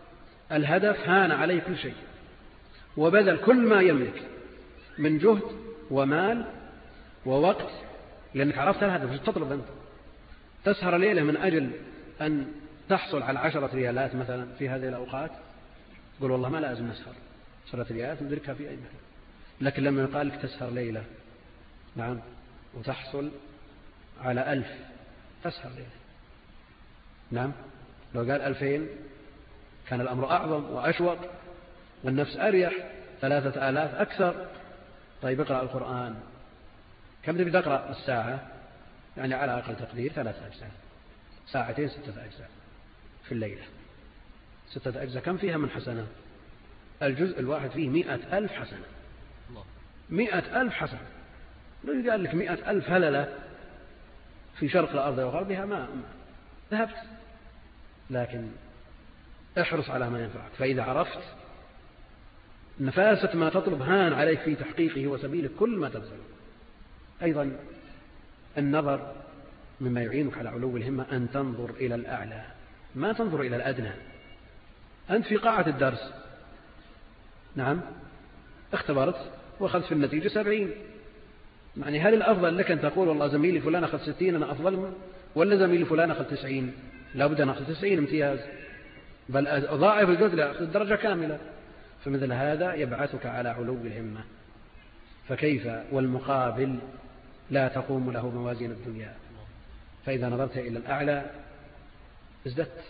الهدف هان عليه كل شيء وبذل كل ما يملك من جهد ومال ووقت، لأنك عرفت الهدف. تطلب أنت تسهر ليلة من أجل أن تحصل على 10 ريالات مثلا في هذه الأوقات، تقول والله ما لازم نسهر 10 ريالات ندركها في أي مكان. لكن لما يقال لك تسهر ليلة نعم وتحصل على 1000 تسهر ليلة نعم لو قال 2000 كان الأمر أعظم وأشوق والنفس أريح. 3000 أكثر. طيب اقرأ القرآن، كم تبي تقرأ الساعة؟ يعني على أقل تقدير 3 أجزاء، ساعتين 6 أجزاء في الليلة. 6 أجزاء كم فيها من حسنة؟ الجزء الواحد فيه 100,000 حسنة. 100,000 حسنة. لو قال لك 100,000 هللة في شرق الأرض وغربها ما ذهبت. لكن احرص على ما ينفعك، فإذا عرفت نفاسة ما تطلب هان عليك في تحقيقه وسبيله كل ما تبذل. أيضا النظر مما يعينك على علو الهمة، أن تنظر إلى الأعلى ما تنظر إلى الأدنى. أنت في قاعة الدرس، نعم، اختبرت وأخذت في النتيجة 70. يعني هل الأفضل لك أن تقول والله زميلي فلان أخذ 60 أنا أفضل منه، ولا زميلي فلان أخذ 90 لا بد أن أخذ 90 امتياز، بل أضاعف الجهد أخذ الدرجة كاملة؟ فمثل هذا يبعثك على علو الهمة. فكيف والمقابل لا تقوم له موازين الدنيا؟ فإذا نظرت إلى الأعلى ازددت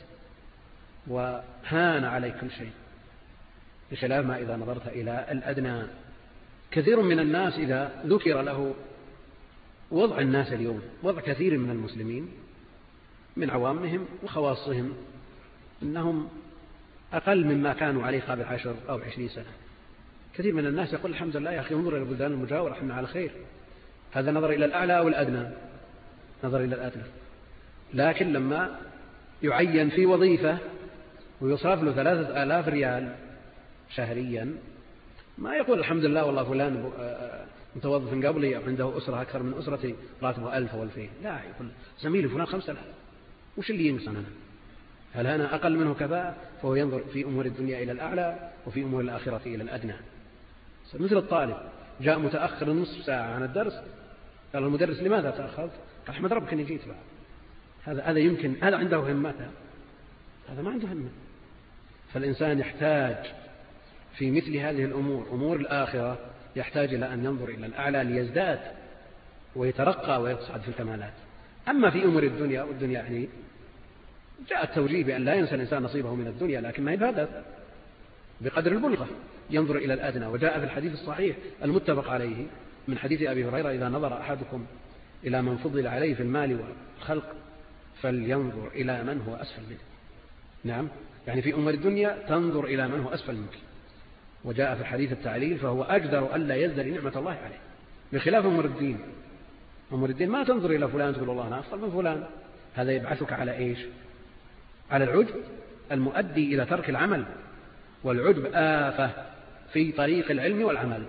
وهان عليك كل شيء، بخلاف ما إذا نظرت إلى الأدنى. كثير من الناس إذا ذكر له وضع الناس اليوم، وضع كثير من المسلمين من عوامهم وخواصهم، إنهم أقل مما كانوا عليه قبل 10 أو 20 سنة. كثير من الناس يقول الحمد لله يا أخي انظر إلى البلدان المجاورة احنا على خير. هذا نظر إلى الأعلى أو الأدنى؟ نظر إلى الأدنى. لكن لما يعين في وظيفة ويصرف له 3000 ريال شهريا ما يقول الحمد لله والله فلان متوظف قبلي عنده أسرة أكثر من أسرتي راتبه 1000 و 2000. لا، يقول زميلي فلان 5000. وش اللي ينقص أنا؟ هل أنا أقل منه كفاءة؟ فهو ينظر في أمور الدنيا إلى الأعلى وفي أمور الآخرة إلى الأدنى. مثل الطالب جاء متأخر نصف ساعة عن الدرس، قال المدرس لماذا تأخرت؟ قال أحمد ربك أني جيت بعد. هذا يمكن هذا عنده همته، هذا ما عنده همة. فالإنسان يحتاج في مثل هذه الأمور، أمور الآخرة، يحتاج إلى أن ينظر إلى الأعلى ليزداد ويترقى ويصعد في الكمالات. أما في أمور الدنيا، والدنيا يعني جاء التوجيه بأن لا ينسى الإنسان نصيبه من الدنيا، لكن ما يبادر بقدر البلغة، ينظر إلى الأدنى. وجاء في الحديث الصحيح المتفق عليه من حديث أبي هريرة: إذا نظر أحدكم إلى من فضل عليه في المال والخلق فلينظر إلى من هو أسفل منه. نعم، يعني في أمور الدنيا تنظر إلى من هو أسفل منك. وجاء في الحديث التعليل: فهو أجدر ألا يزدري نعمة الله عليه. بخلاف أمور الدين، أمور الدين ما تنظر إلى فلان تقول الله أنا أفضل من فلان. هذا يبعثك على إيش؟ على العجب المؤدي إلى ترك العمل. والعجب آفة في طريق العلم والعمل،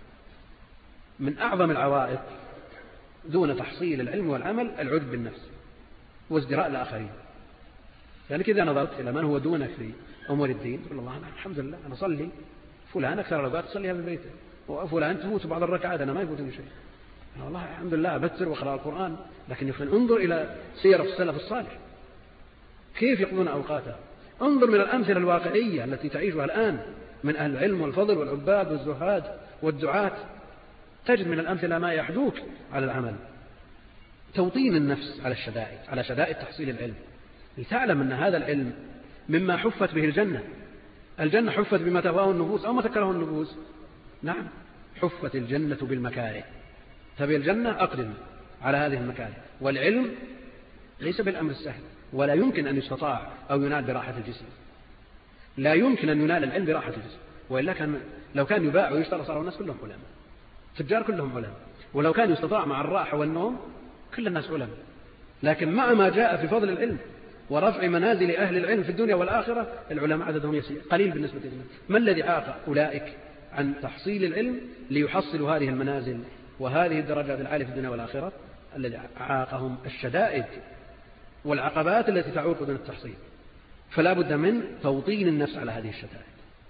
من أعظم العوائق دون تحصيل العلم والعمل العجب بالنفس وازدراء الآخرين. يعني إذا نظرت إلى من هو دونك في أمور الدين تقول الله أنا الحمد لله أنا أصلي، فلان أكثر الأوقات تصليها في البيت، وفلان تفوت بعض الركعات أنا ما يفوتني شيء، أنا والله الحمد لله أبتر وأقرأ القرآن. لكن انظر إلى سير السلف الصالح كيف يقضون أوقاتها. انظر من الأمثلة الواقعية التي تعيشها الآن من أهل العلم والفضل والعباد والزهاد والدعاة، تجد من الأمثلة ما يحدوك على العمل. توطين النفس على شدائد تحصيل العلم، لتعلم أن هذا العلم مما حفت به الجنة. الجنة حفت بما تهواه النفوس أو ما تكره النفوس. نعم، حفت الجنة بالمكاره. تبي الجنة أقدم على هذه المكاره. والعلم ليس بالأمر السهل، ولا يمكن أن يستطاع أو ينال براحة الجسم. لا يمكن أن ينال العلم براحة الجسم، وإلا لو كان يباع ويشترى صار الناس كلهم علماء، تجار كلهم علماء. ولو كان يستطاع مع الراحة والنوم كل الناس علماء. لكن مع ما جاء في فضل العلم ورفع منازل أهل العلم في الدنيا والآخرة العلماء عددهم يسير قليل بالنسبة لهم. ما الذي عاق أولئك عن تحصيل العلم ليحصلوا هذه المنازل وهذه الدرجات العالية في الدنيا والآخرة؟ الذي عاقهم الشدائد والعقبات التي تعوق دون التحصيل. فلا بد من توطين النفس على هذه الشدائد.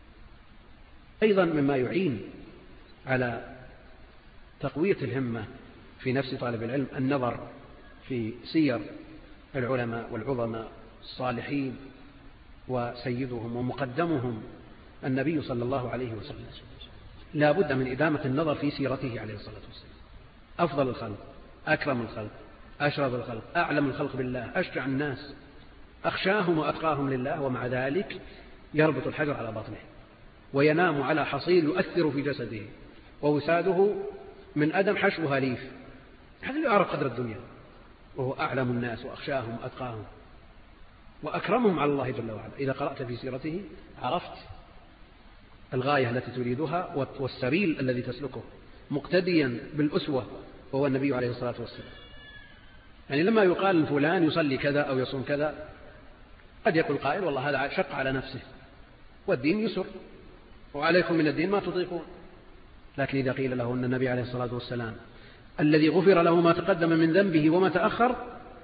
أيضا مما يعين على تقوية الهمة في نفس طالب العلم النظر في سير العلماء والعظماء الصالحين، وسيدهم ومقدمهم النبي صلى الله عليه وسلم. لا بد من إدامة النظر في سيرته عليه الصلاة والسلام. أفضل الخلق، أكرم الخلق، أشرف الخلق، أعلم الخلق بالله، أشجع الناس، أخشاهم وأتقاهم لله، ومع ذلك يربط الحجر على بطنه وينام على حصير يؤثر في جسده ووساده من أدم حشوها ليف. هذا اللي يعرف قدر الدنيا، وهو أعلم الناس وأخشاهم وأتقاهم وأكرمهم على الله جل وعلا. إذا قرأت في سيرته عرفت الغاية التي تريدها والسبيل الذي تسلكه، مقتديا بالأسوة وهو النبي عليه الصلاة والسلام. يعني لما يقال فلان يصلي كذا أو يصوم كذا، قد يقول قائل والله هذا شق على نفسه والدين يسر وعليكم من الدين ما تطيقون. لكن إذا قيل له أن النبي عليه الصلاة والسلام الذي غفر له ما تقدم من ذنبه وما تأخر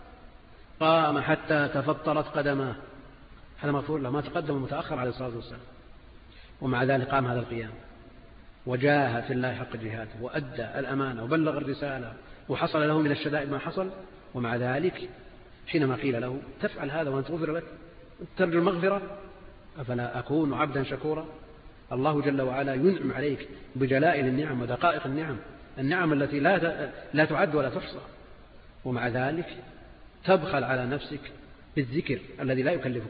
قام حتى تفطرت قدماه، هذا مغفور له ما تقدم وما تأخر عليه الصلاة والسلام، ومع ذلك قام هذا القيام وجاهد في الله حق جهاده وأدى الأمانة وبلغ الرسالة وحصل له من الشدائد ما حصل. ومع ذلك حينما قيل له تفعل هذا وأنت غفر لك ترجو المغفرة، أفلا أكون عبدا شكورا؟ الله جل وعلا ينعم عليك بجلائل النعم ودقائق النعم التي لا تعد ولا تحصى، ومع ذلك تبخل على نفسك بالذكر الذي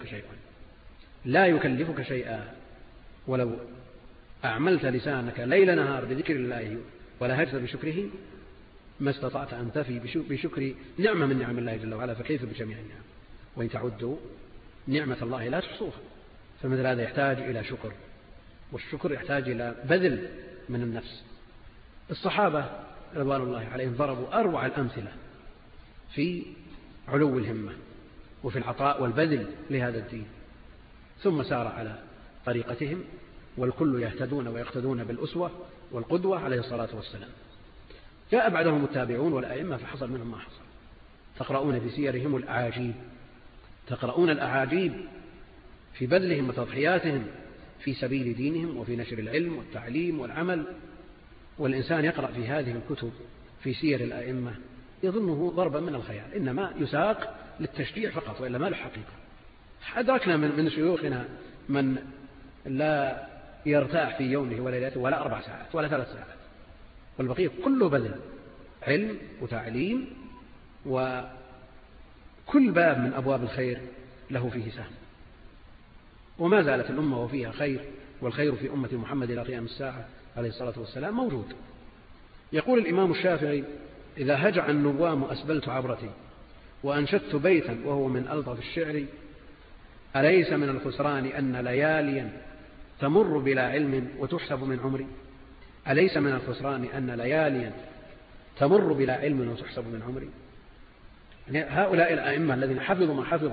لا يكلفك شيئا. ولو أعملت لسانك ليل نهار بذكر الله ولا هجت بشكره ما استطعت أن تفي بشكر نعمة من نعم الله جل وعلا، فكيف بجميع النعم؟ وإن تعدوا نعمة الله لا تحصوها. فمثل هذا يحتاج إلى شكر، والشكر يحتاج إلى بذل من النفس. الصحابة رضوان الله عليهم ضربوا أروع الأمثلة في علو الهمة وفي العطاء والبذل لهذا الدين، ثم سار على طريقتهم، والكل يهتدون ويقتدون بالأسوة والقدوة عليه الصلاة والسلام. جاء بعدهم التابعون والأئمة فحصل منهم ما حصل. تقرؤون في سيرهم الأعاجيب، تقرؤون الأعاجيب في بذلهم وتضحياتهم في سبيل دينهم وفي نشر العلم والتعليم والعمل. والإنسان يقرأ في هذه الكتب في سير الأئمة يظنه ضربا من الخيال، إنما يساق للتشجيع فقط وإلا ما له حقيقة. أدركنا من شيوخنا من لا يرتاح في يومه وليلته ولا 4 ساعات ولا 3 ساعات، والبقية كله بذل علم وتعليم، وكل باب من أبواب الخير له فيه سهم. وما زالت الأمة وفيها خير، والخير في أمة محمد إلى قيام الساعة عليه الصلاة والسلام موجود. يقول الإمام الشافعي: إذا هجع النوام أسبلت عبرتي وأنشدت بيتا وهو من ألطف الشعر، أليس من الخسران أن لياليا تمر بلا علم وتحسب من عمري؟ أليس من الخسران أن لياليا تمر بلا علم وتحسب من عمري؟ يعني هؤلاء الأئمة الذين حفظوا ما حفظوا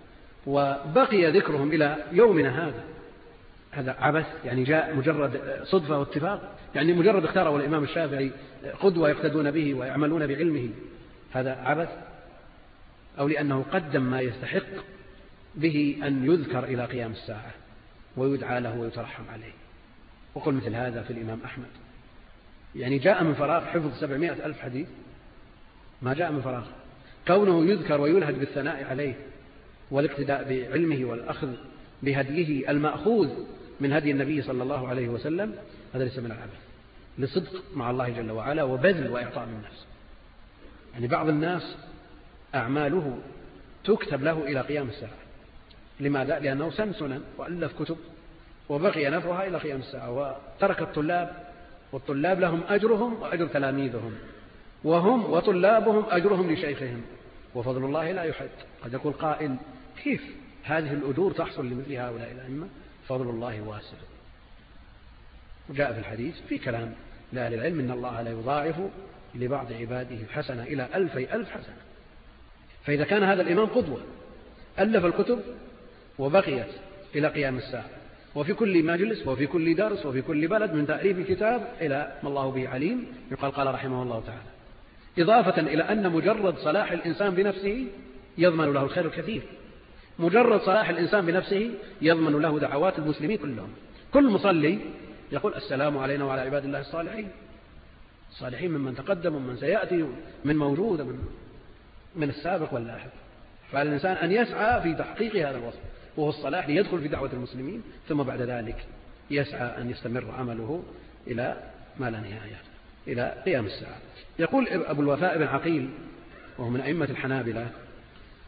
وبقي ذكرهم إلى يومنا هذا عبث؟ يعني جاء مجرد صدفة واتفاق؟ يعني مجرد اختاره الإمام الشافعي قدوة يقتدون به ويعملون بعلمه هذا عبث؟ أو لأنه قدم ما يستحق به أن يذكر إلى قيام الساعة ويدعى له ويترحم عليه؟ وقل مثل هذا في الإمام أحمد، يعني جاء من فراغ حفظ 700,000 حديث؟ ما جاء من فراغ. كونه يذكر ويلهج بالثناء عليه والاقتداء بعلمه والأخذ بهديه المأخوذ من هدي النبي صلى الله عليه وسلم، هذا ليس من العبث، لصدق مع الله جل وعلا وبذل وإعطاء من النفس. يعني بعض الناس أعماله تكتب له إلى قيام الساعة. لماذا؟ لأنه سنن وألف كتب وبقي نفعها إلى قيام الساعة، وترك الطلاب، والطلاب لهم أجرهم وأجر تلاميذهم، وهم وطلابهم أجرهم لشيخهم، وفضل الله لا يحد. قد يقول قائل: كيف هذه الأجور تحصل لمثل هؤلاء الأئمة؟ فضل الله واسع. وجاء في الحديث في كلام لأهل العلم: إن الله لا يضاعف لبعض عباده حسنة إلى 2000 حسنة. فإذا كان هذا الإمام قدوة ألف الكتب وبقيت إلى قيام الساعة، وفي كل مجلس وفي كل درس وفي كل بلد من تأليف كتاب إلى ما الله به عليم، يقال قال رحمه الله تعالى، إضافة إلى أن مجرد صلاح الإنسان بنفسه يضمن له الخير الكثير. مجرد صلاح الإنسان بنفسه يضمن له دعوات المسلمين كلهم. كل مصلي يقول: السلام علينا وعلى عباد الله الصالحين ممن تقدم ومن سيأتي، من موجود من السابق واللاحق. فعلى الإنسان أن يسعى في تحقيق هذا الوصف، وهو الصلاح، ليدخل في دعوة المسلمين، ثم بعد ذلك يسعى أن يستمر عمله إلى ما لا نهاية، إلى قيام الساعة. يقول أبو الوفاء بن عقيل وهو من أئمة الحنابلة: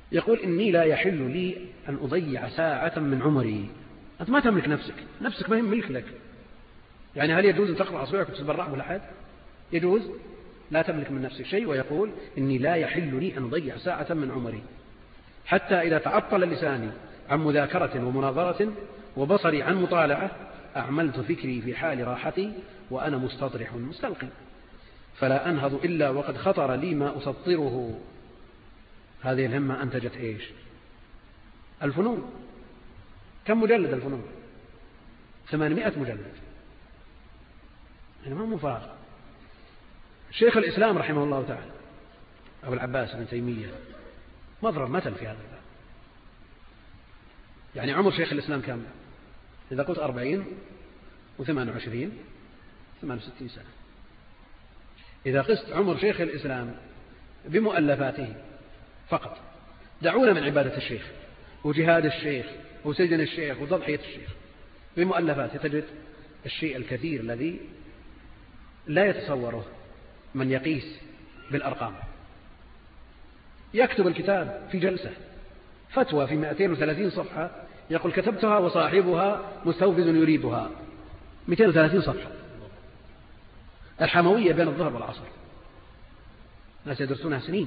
يقول إني لا يحل لي أن أضيع ساعة من عمري. أنت ما تملك نفسك، نفسك ما هي ملك لك. يعني هل يجوز أن تقرأ أصبعك وتتبرع ولا حد؟ يجوز؟ لا تملك من نفسك شيء. ويقول إني لا يحل لي أن أضيع ساعة من عمري، حتى إذا تعطل لساني عن مذاكرة ومناظرة وبصري عن مطالعة أعملت فكري في حال راحتي وأنا مستطرح مستلقي، فلا أنهض إلا وقد خطر لي ما أسطره. هذه الهمة أنتجت إيش؟ الفنون. كم مجلد الفنون؟ 800 مجلد، يعني ما مفاغ. شيخ الإسلام رحمه الله تعالى أبو العباس بن تيمية مضرب مثل في هذا الباب. يعني عمر شيخ الإسلام كم؟ إذا قلت 40 و28 68 سنة. إذا قست عمر شيخ الإسلام بمؤلفاته فقط، دعونا من عبادة الشيخ وجهاد الشيخ وسجن الشيخ وتضحية الشيخ، بمؤلفاته تجد الشيء الكثير الذي لا يتصوره من يقيس بالأرقام. يكتب الكتاب في جلسة، فتوى في 230 صفحة يقول كتبتها وصاحبها مستوفز يريدها. 230 صفحة. الحموية بين الظهر والعصر، ناس يدرسونها سنين.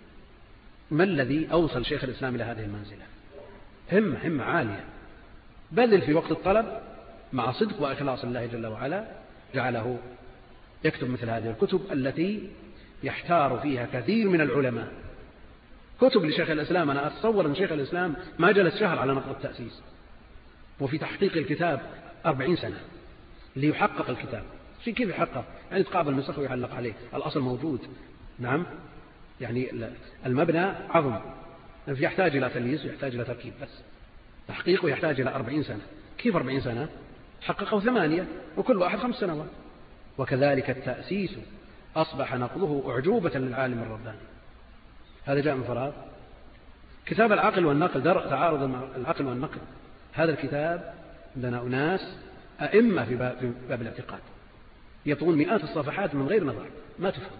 ما الذي أوصل شيخ الإسلام إلى هذه المنزلة؟ همة عالية، بذل في وقت الطلب مع صدق وإخلاص الله جل وعلا جعله يكتب مثل هذه الكتب التي يحتار فيها كثير من العلماء. كتب لشيخ الإسلام أنا أتصور أن شيخ الإسلام ما جلس شهر على نقد التأسيس، وفي تحقيق الكتاب 40 سنة ليحقق الكتاب. كيف يحقق؟ يعني تقابل نسخ ويعلق عليه، الأصل موجود. نعم، يعني المبنى عظم، يحتاج إلى تلييس ويحتاج إلى تركيب، بس تحقيقه يحتاج إلى 40 سنة. كيف 40 سنة؟ حققوا 8 وكل واحد 5 سنوات. وكذلك التأسيس أصبح نقله أعجوبة للعالم الرباني. هذا جاء من فراغ. كتاب العقل والنقل، درء تعارض العقل والنقل، هذا الكتاب عندنا أناس أئمة في باب الاعتقاد يطوون مئات الصفحات من غير نظر، ما تفهم.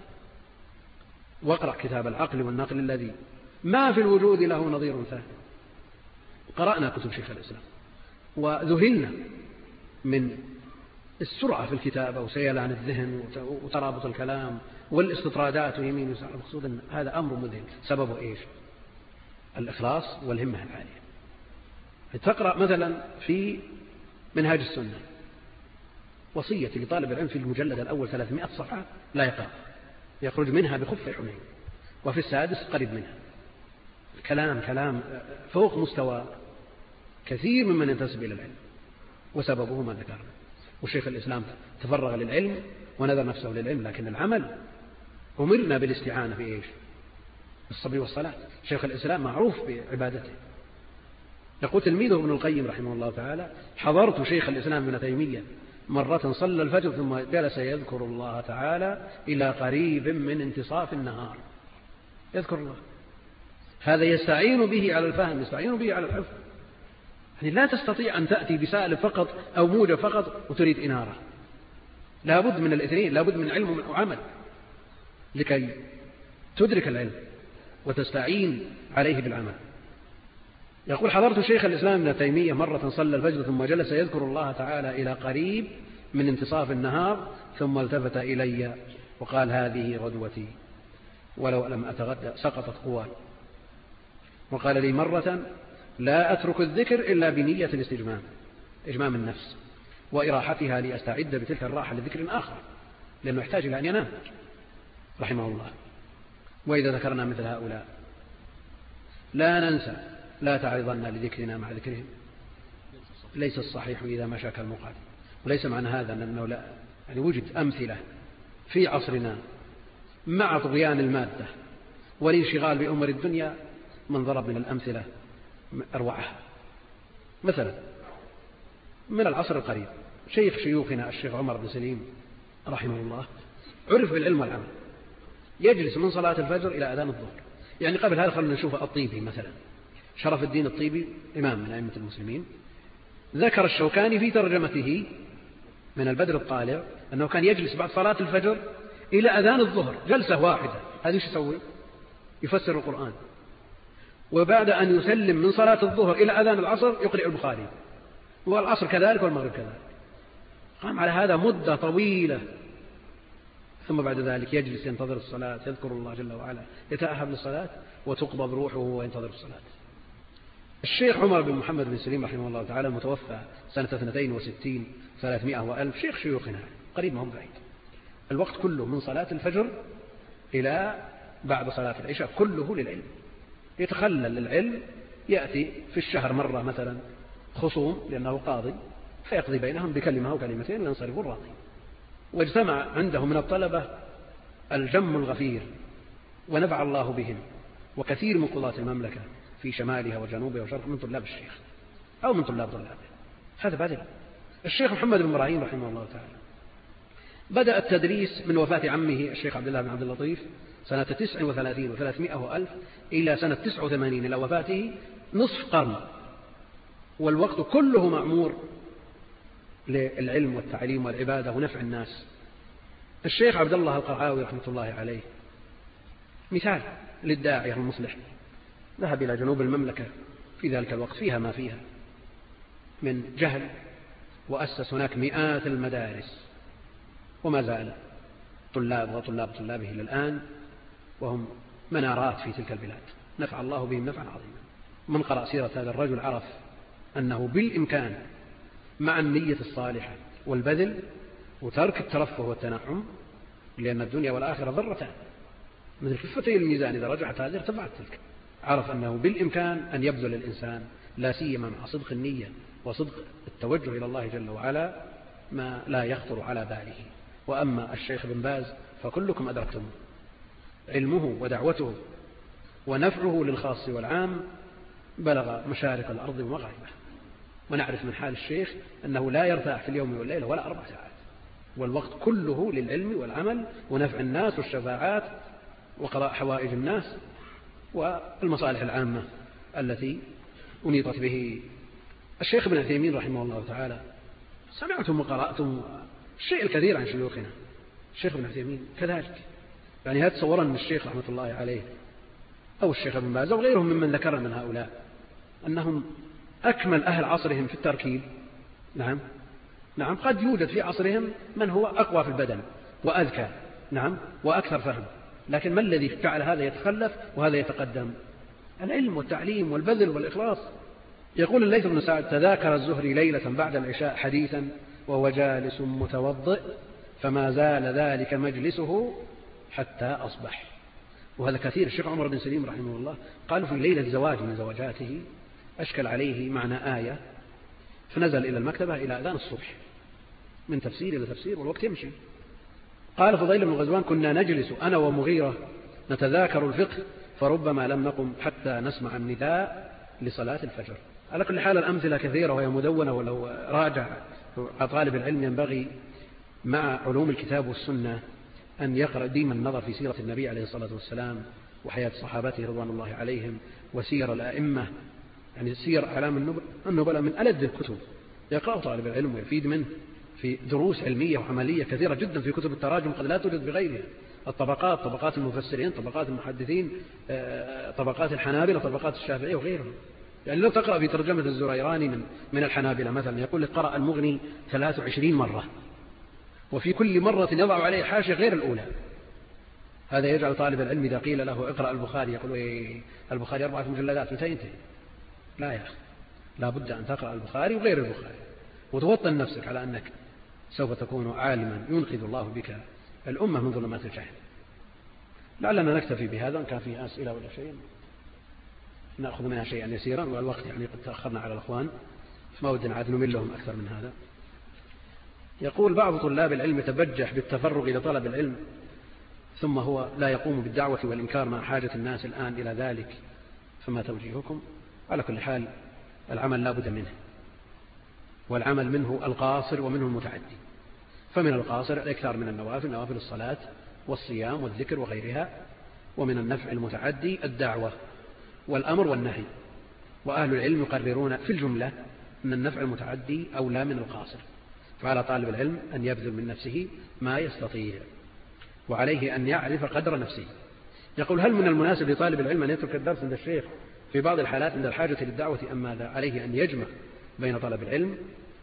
واقرأ كتاب العقل والنقل الذي ما في الوجود له نظير ثاني. قرأنا كتب شيخ الإسلام وذهلنا من السرعة في الكتابة وسيلان الذهن وترابط الكلام والاستطرادات ويمين ويسار. المقصود أن هذا أمر مذهل. سببه إيش؟ الإخلاص والهمة العالية. تقرأ مثلا في منهاج السنة وصية لطالب العلم في المجلد الأول 300 صفحة لا يقرأ، يخرج منها بخف حنين، وفي السادس قريب منها. كلام فوق مستوى كثير ممن ينتسب إلى العلم، وسببه ما ذكرنا. وشيخ الإسلام تفرغ للعلم ونذر نفسه للعلم، لكن العمل أمرنا بالاستعانة في إيش؟ الصبر والصلاة. شيخ الإسلام معروف بعبادته. يقول تلميذه ابن القيم رحمه الله تعالى: حضرت شيخ الإسلام ابن تيمية مرة صلى الفجر ثم جلس يذكر الله تعالى إلى قريب من انتصاف النهار. يذكر الله، هذا يستعين به على الفهم، يستعين به على الحفظ. يعني لا تستطيع أن تأتي بسالب فقط أو موجب فقط وتريد إنارة. لابد من الاثنين، لابد من علم وعمل لكي تدرك العلم وتستعين عليه بالعمل. يقول: حضرت شيخ الإسلام ابن تيمية مرة صلى الفجر ثم جلس يذكر الله تعالى إلى قريب من انتصاف النهار ثم التفت إلي وقال: هذه غدوتي، ولو لم أتغدى سقطت قواي. وقال لي مرة: لا أترك الذكر إلا بنية الاستجمام، إجمام النفس وإراحتها لأستعد بتلك الراحة لذكر آخر، لأنه يحتاج إلى أن ينام رحمه الله. وإذا ذكرنا مثل هؤلاء لا ننسى: لا تعرضن لذكرنا مع ذكرهم، ليس الصحيح إذا مشاك المقال. وليس معنى هذا أنه لا، يعني وجد أمثلة في عصرنا مع طغيان المادة والانشغال بأمور الدنيا من ضرب من الأمثلة أروعها. مثلا من العصر القريب شيخ شيوخنا الشيخ عمر بن سليم رحمه الله عرف بالعلم والعمل، يجلس من صلاة الفجر إلى أذان الظهر. يعني قبل هذا خلنا نشوف الطيبي مثلا، شرف الدين الطيبي إمام من أئمة المسلمين، ذكر الشوكاني في ترجمته من البدر الطالع أنه كان يجلس بعد صلاة الفجر إلى أذان الظهر جلسة واحدة. هذا ايش يسوي؟ يفسر القرآن وبعد أن يسلم من صلاة الظهر إلى أذان العصر يقرأ البخاري، والعصر كذلك والمغرب كذلك. قام على هذا مدة طويلة، ثم بعد ذلك يجلس ينتظر الصلاة، يذكر الله جل وعلا، يتأهب للصلاة وتقبض روحه وينتظر الصلاة. الشيخ عمر بن محمد بن سليم رحمه الله تعالى المتوفى سنة 62 300 وألف، شيخ شيوخنا قريب ما هم بعيد. الوقت كله من صلاة الفجر إلى بعد صلاة العشاء كله للعلم. يتخلل العلم، يأتي في الشهر مرة مثلا خصوم لأنه قاضي فيقضي بينهم بكلمة أو كلمتين وينصرف الراضي. واجتمع عنده من الطلبة الجم الغفير ونفع الله بهم، وكثير من قضاة المملكة في شمالها وجنوبها وشرقها من طلاب الشيخ أو من طلابه. هذا بدل. الشيخ محمد بن إبراهيم رحمه الله تعالى بدأ التدريس من وفاة عمه الشيخ عبد الله بن عبد اللطيف سنة 39 و300 وألف إلى سنة 89 إلى وفاته نصف قرن، والوقت كله معمور للعلم والتعليم والعبادة ونفع الناس. الشيخ عبد الله القرعاوي رحمة الله عليه مثال للداعية المصلح، ذهب إلى جنوب المملكة في ذلك الوقت فيها ما فيها من جهل، وأسس هناك مئات المدارس، وما زال طلاب طلابه إلى الآن وهم منارات في تلك البلاد، نفع الله بهم نفعا عظيما. من قرأ سيرة هذا الرجل عرف أنه بالإمكان مع النية الصالحة والبذل وترك الترفه والتنعم، لأن الدنيا والآخرة ضرتان مثل كفتي الميزان، إذا رجعت هذه ارتفعت تلك. عرف أنه بالإمكان أن يبذل الإنسان لا سيما مع صدق النية وصدق التوجه إلى الله جل وعلا ما لا يخطر على باله. وأما الشيخ بن باز فكلكم أدركتم علمه ودعوته ونفعه للخاص والعام بلغ مشارق الأرض ومغاربها. ونعرف من حال الشيخ أنه لا يرتاح في اليوم والليلة ولا 4 ساعات، والوقت كله للعلم والعمل ونفع الناس والشفاعات وقضاء حوائج الناس والمصالح العامة التي أنيطت به. الشيخ ابن عثيمين رحمه الله تعالى سمعتم وقرأتم الشيء الكثير عن شيوخنا. الشيخ ابن عثيمين كذلك، يعني هتصورا أن الشيخ رحمة الله عليه أو الشيخ ابن باز أو غيرهم ممن ذكر من هؤلاء أنهم أكمل أهل عصرهم في التركيب. نعم قد يوجد في عصرهم من هو أقوى في البدن وأذكى وأكثر فهم، لكن ما الذي جعل هذا يتخلف وهذا يتقدم؟ العلم والتعليم والبذل والإخلاص. يقول الليث بن سعد: تذاكر الزهري ليلة بعد العشاء حديثا وهو جالس متوضئ فما زال ذلك مجلسه حتى أصبح. وهذا كثير. الشيخ عمر بن سليم رحمه الله قالوا في ليلة زواج من زواجاته أشكل عليه معنى آية فنزل إلى المكتبة إلى أذان الصبح، من تفسير إلى تفسير والوقت يمشي. قال فضيل بن غزوان: كنا نجلس أنا ومغيرة نتذاكر الفقه فربما لم نقم حتى نسمع النداء لصلاة الفجر. على كل حال الأمثلة كثيرة وهي مدونة، ولو راجع طالب العلم ينبغي مع علوم الكتاب والسنة أن يقرأ ديما النظر في سيرة النبي عليه الصلاة والسلام وحياة صحابته رضوان الله عليهم وسير الأئمة، يعني سير أعلام النبلاء من ألد الكتب يقرأ طالب العلم ويفيد منه في دروس علمية وعملية كثيرة جدا في كتب التراجم قد لا توجد بغيرها. الطبقات، طبقات المفسرين، طبقات المحدثين، طبقات الحنابلة، طبقات الشافعية وغيرهم. يعني لو تقرأ في ترجمة الزريراني من الحنابلة مثلا يقول لك قرأ المغني 23 مرة، وفي كل مرة يضع عليه حاشية غير الأولى. هذا يجعل طالب العلم إذا قيل له اقرأ البخاري يقول البخاري 4 مجلدات متى ينتهي؟ لا يا أخي، لا بد أن تقرأ البخاري وغير البخاري وتوطن نفسك على أنك سوف تكون عالما ينقذ الله بك الأمة من ظلمات الجهل. لعلنا نكتفي بهذا. إن كان فيه أسئلة ولا شيء نأخذ منها شيئا يسيرا، والوقت يعني قد تأخرنا على الأخوان فما ودنا عاد نملهم أكثر من هذا. يقول بعض طلاب العلم يتبجح بالتفرغ إلى طلب العلم ثم هو لا يقوم بالدعوة والإنكار مع حاجة الناس الآن إلى ذلك، فما توجيهكم؟ على كل حال العمل لا بد منه، والعمل منه القاصر ومنه المتعدي. فمن القاصر الإكثار من النوافل، نوافل الصلاة والصيام والذكر وغيرها، ومن النفع المتعدي الدعوة والأمر والنهي. وأهل العلم يقررون في الجملة أن النفع المتعدي أولى من القاصر، فعلى طالب العلم أن يبذل من نفسه ما يستطيع، وعليه أن يعرف قدر نفسه. يقول: هل من المناسب لطالب العلم أن يترك الدرس عند الشيخ في بعض الحالات عند الحاجة للدعوة أما عليه أن يجمع بين طلب العلم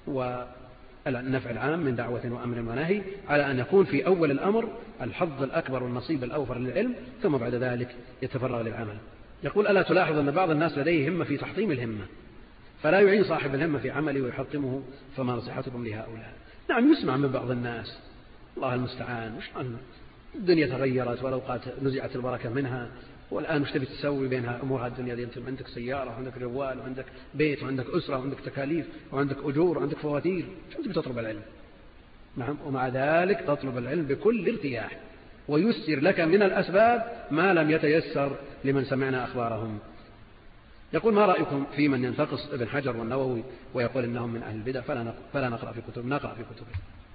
والنفع العام من دعوة وأمر ونهي، على أن يكون في أول الأمر الحظ الأكبر والنصيب الأوفر للعلم، ثم بعد ذلك يتفرغ للعمل. يقول: ألا تلاحظ أن بعض الناس لديه همة في تحطيم الهمة، فلا يعين صاحب الهمة في عمله ويحطمه، فما نصيحتكم لهؤلاء؟ نعم، يسمع من بعض الناس، الله المستعان، الدنيا تغيرت والأوقات نزعت البركة منها، والآن مش تبي تسوي بينها أمورها الدنيا دي؟ أنت عندك سيارة وعندك جوال وعندك بيت وعندك أسرة وعندك تكاليف وعندك أجور وعندك فواتير، شو تبي تطلب العلم؟ نعم، ومع ذلك تطلب العلم بكل ارتياح، ويسر لك من الأسباب ما لم يتيسر لمن سمعنا أخبارهم. يقول: ما رأيكم في من ينتقص ابن حجر والنووي ويقول إنهم من أهل البدع فلا نقرأ في كتبه،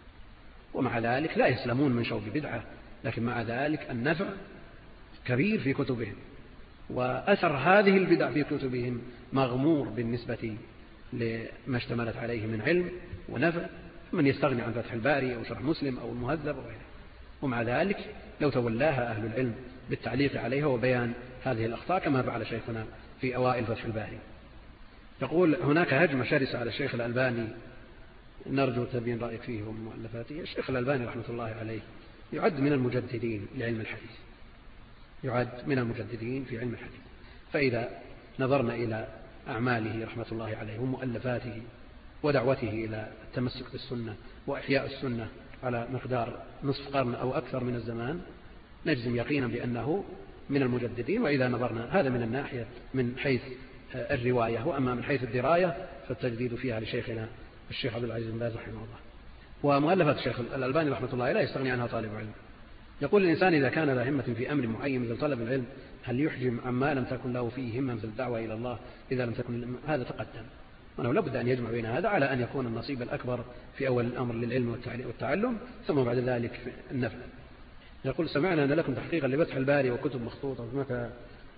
ومع ذلك لا يسلمون من شوب بدعة، لكن مع ذلك النفع كبير في كتبهم، وأثر هذه البدع في كتبهم مغمور بالنسبة لما اشتملت عليه من علم ونفع. من يستغني عن فتح الباري أو شرح مسلم أو المهذب وغيره، ومع ذلك لو تولاها أهل العلم بالتعليق عليها وبيان هذه الأخطاء كما فعل شيخنا في أوائل فتح الباري. يقول: هناك هجمة شرسة على الشيخ الألباني، نرجو تبين رأيك فيه ومؤلفاته. الشيخ الألباني رحمة الله عليه يعد من المجددين لعلم الحديث، يعد من المجددين في علم الحديث، فإذا نظرنا إلى أعماله رحمة الله عليه ومؤلفاته ودعوته إلى التمسك بالسنة وإحياء السنة على مقدار نصف قرن أو أكثر من الزمان، نجزم يقينا بأنه من المجددين. وإذا نظرنا هذا من الناحية من حيث الرواية، وأما من حيث الدراية فالتجديد فيها لشيخنا الشيخ عبد العزيز بن باز رحمه الله. ومؤلفات الشيخ الألباني رحمة الله لا يستغني عنها طالب علم. يقول: الإنسان إذا كان له همة في أمر معين مثل طلب العلم، هل يحجم عما لم تكن له فيه همة مثل الدعوة إلى الله إذا لم تكن؟ هذا تقدم، وأنه لابد أن يجمع بين هذا على أن يكون النصيب الأكبر في أول الأمر للعلم والتعلم، ثم بعد ذلك في النفع. يقول: سمعنا أن لكم تحقيقا لفتح الباري وكتب مخطوطة، متى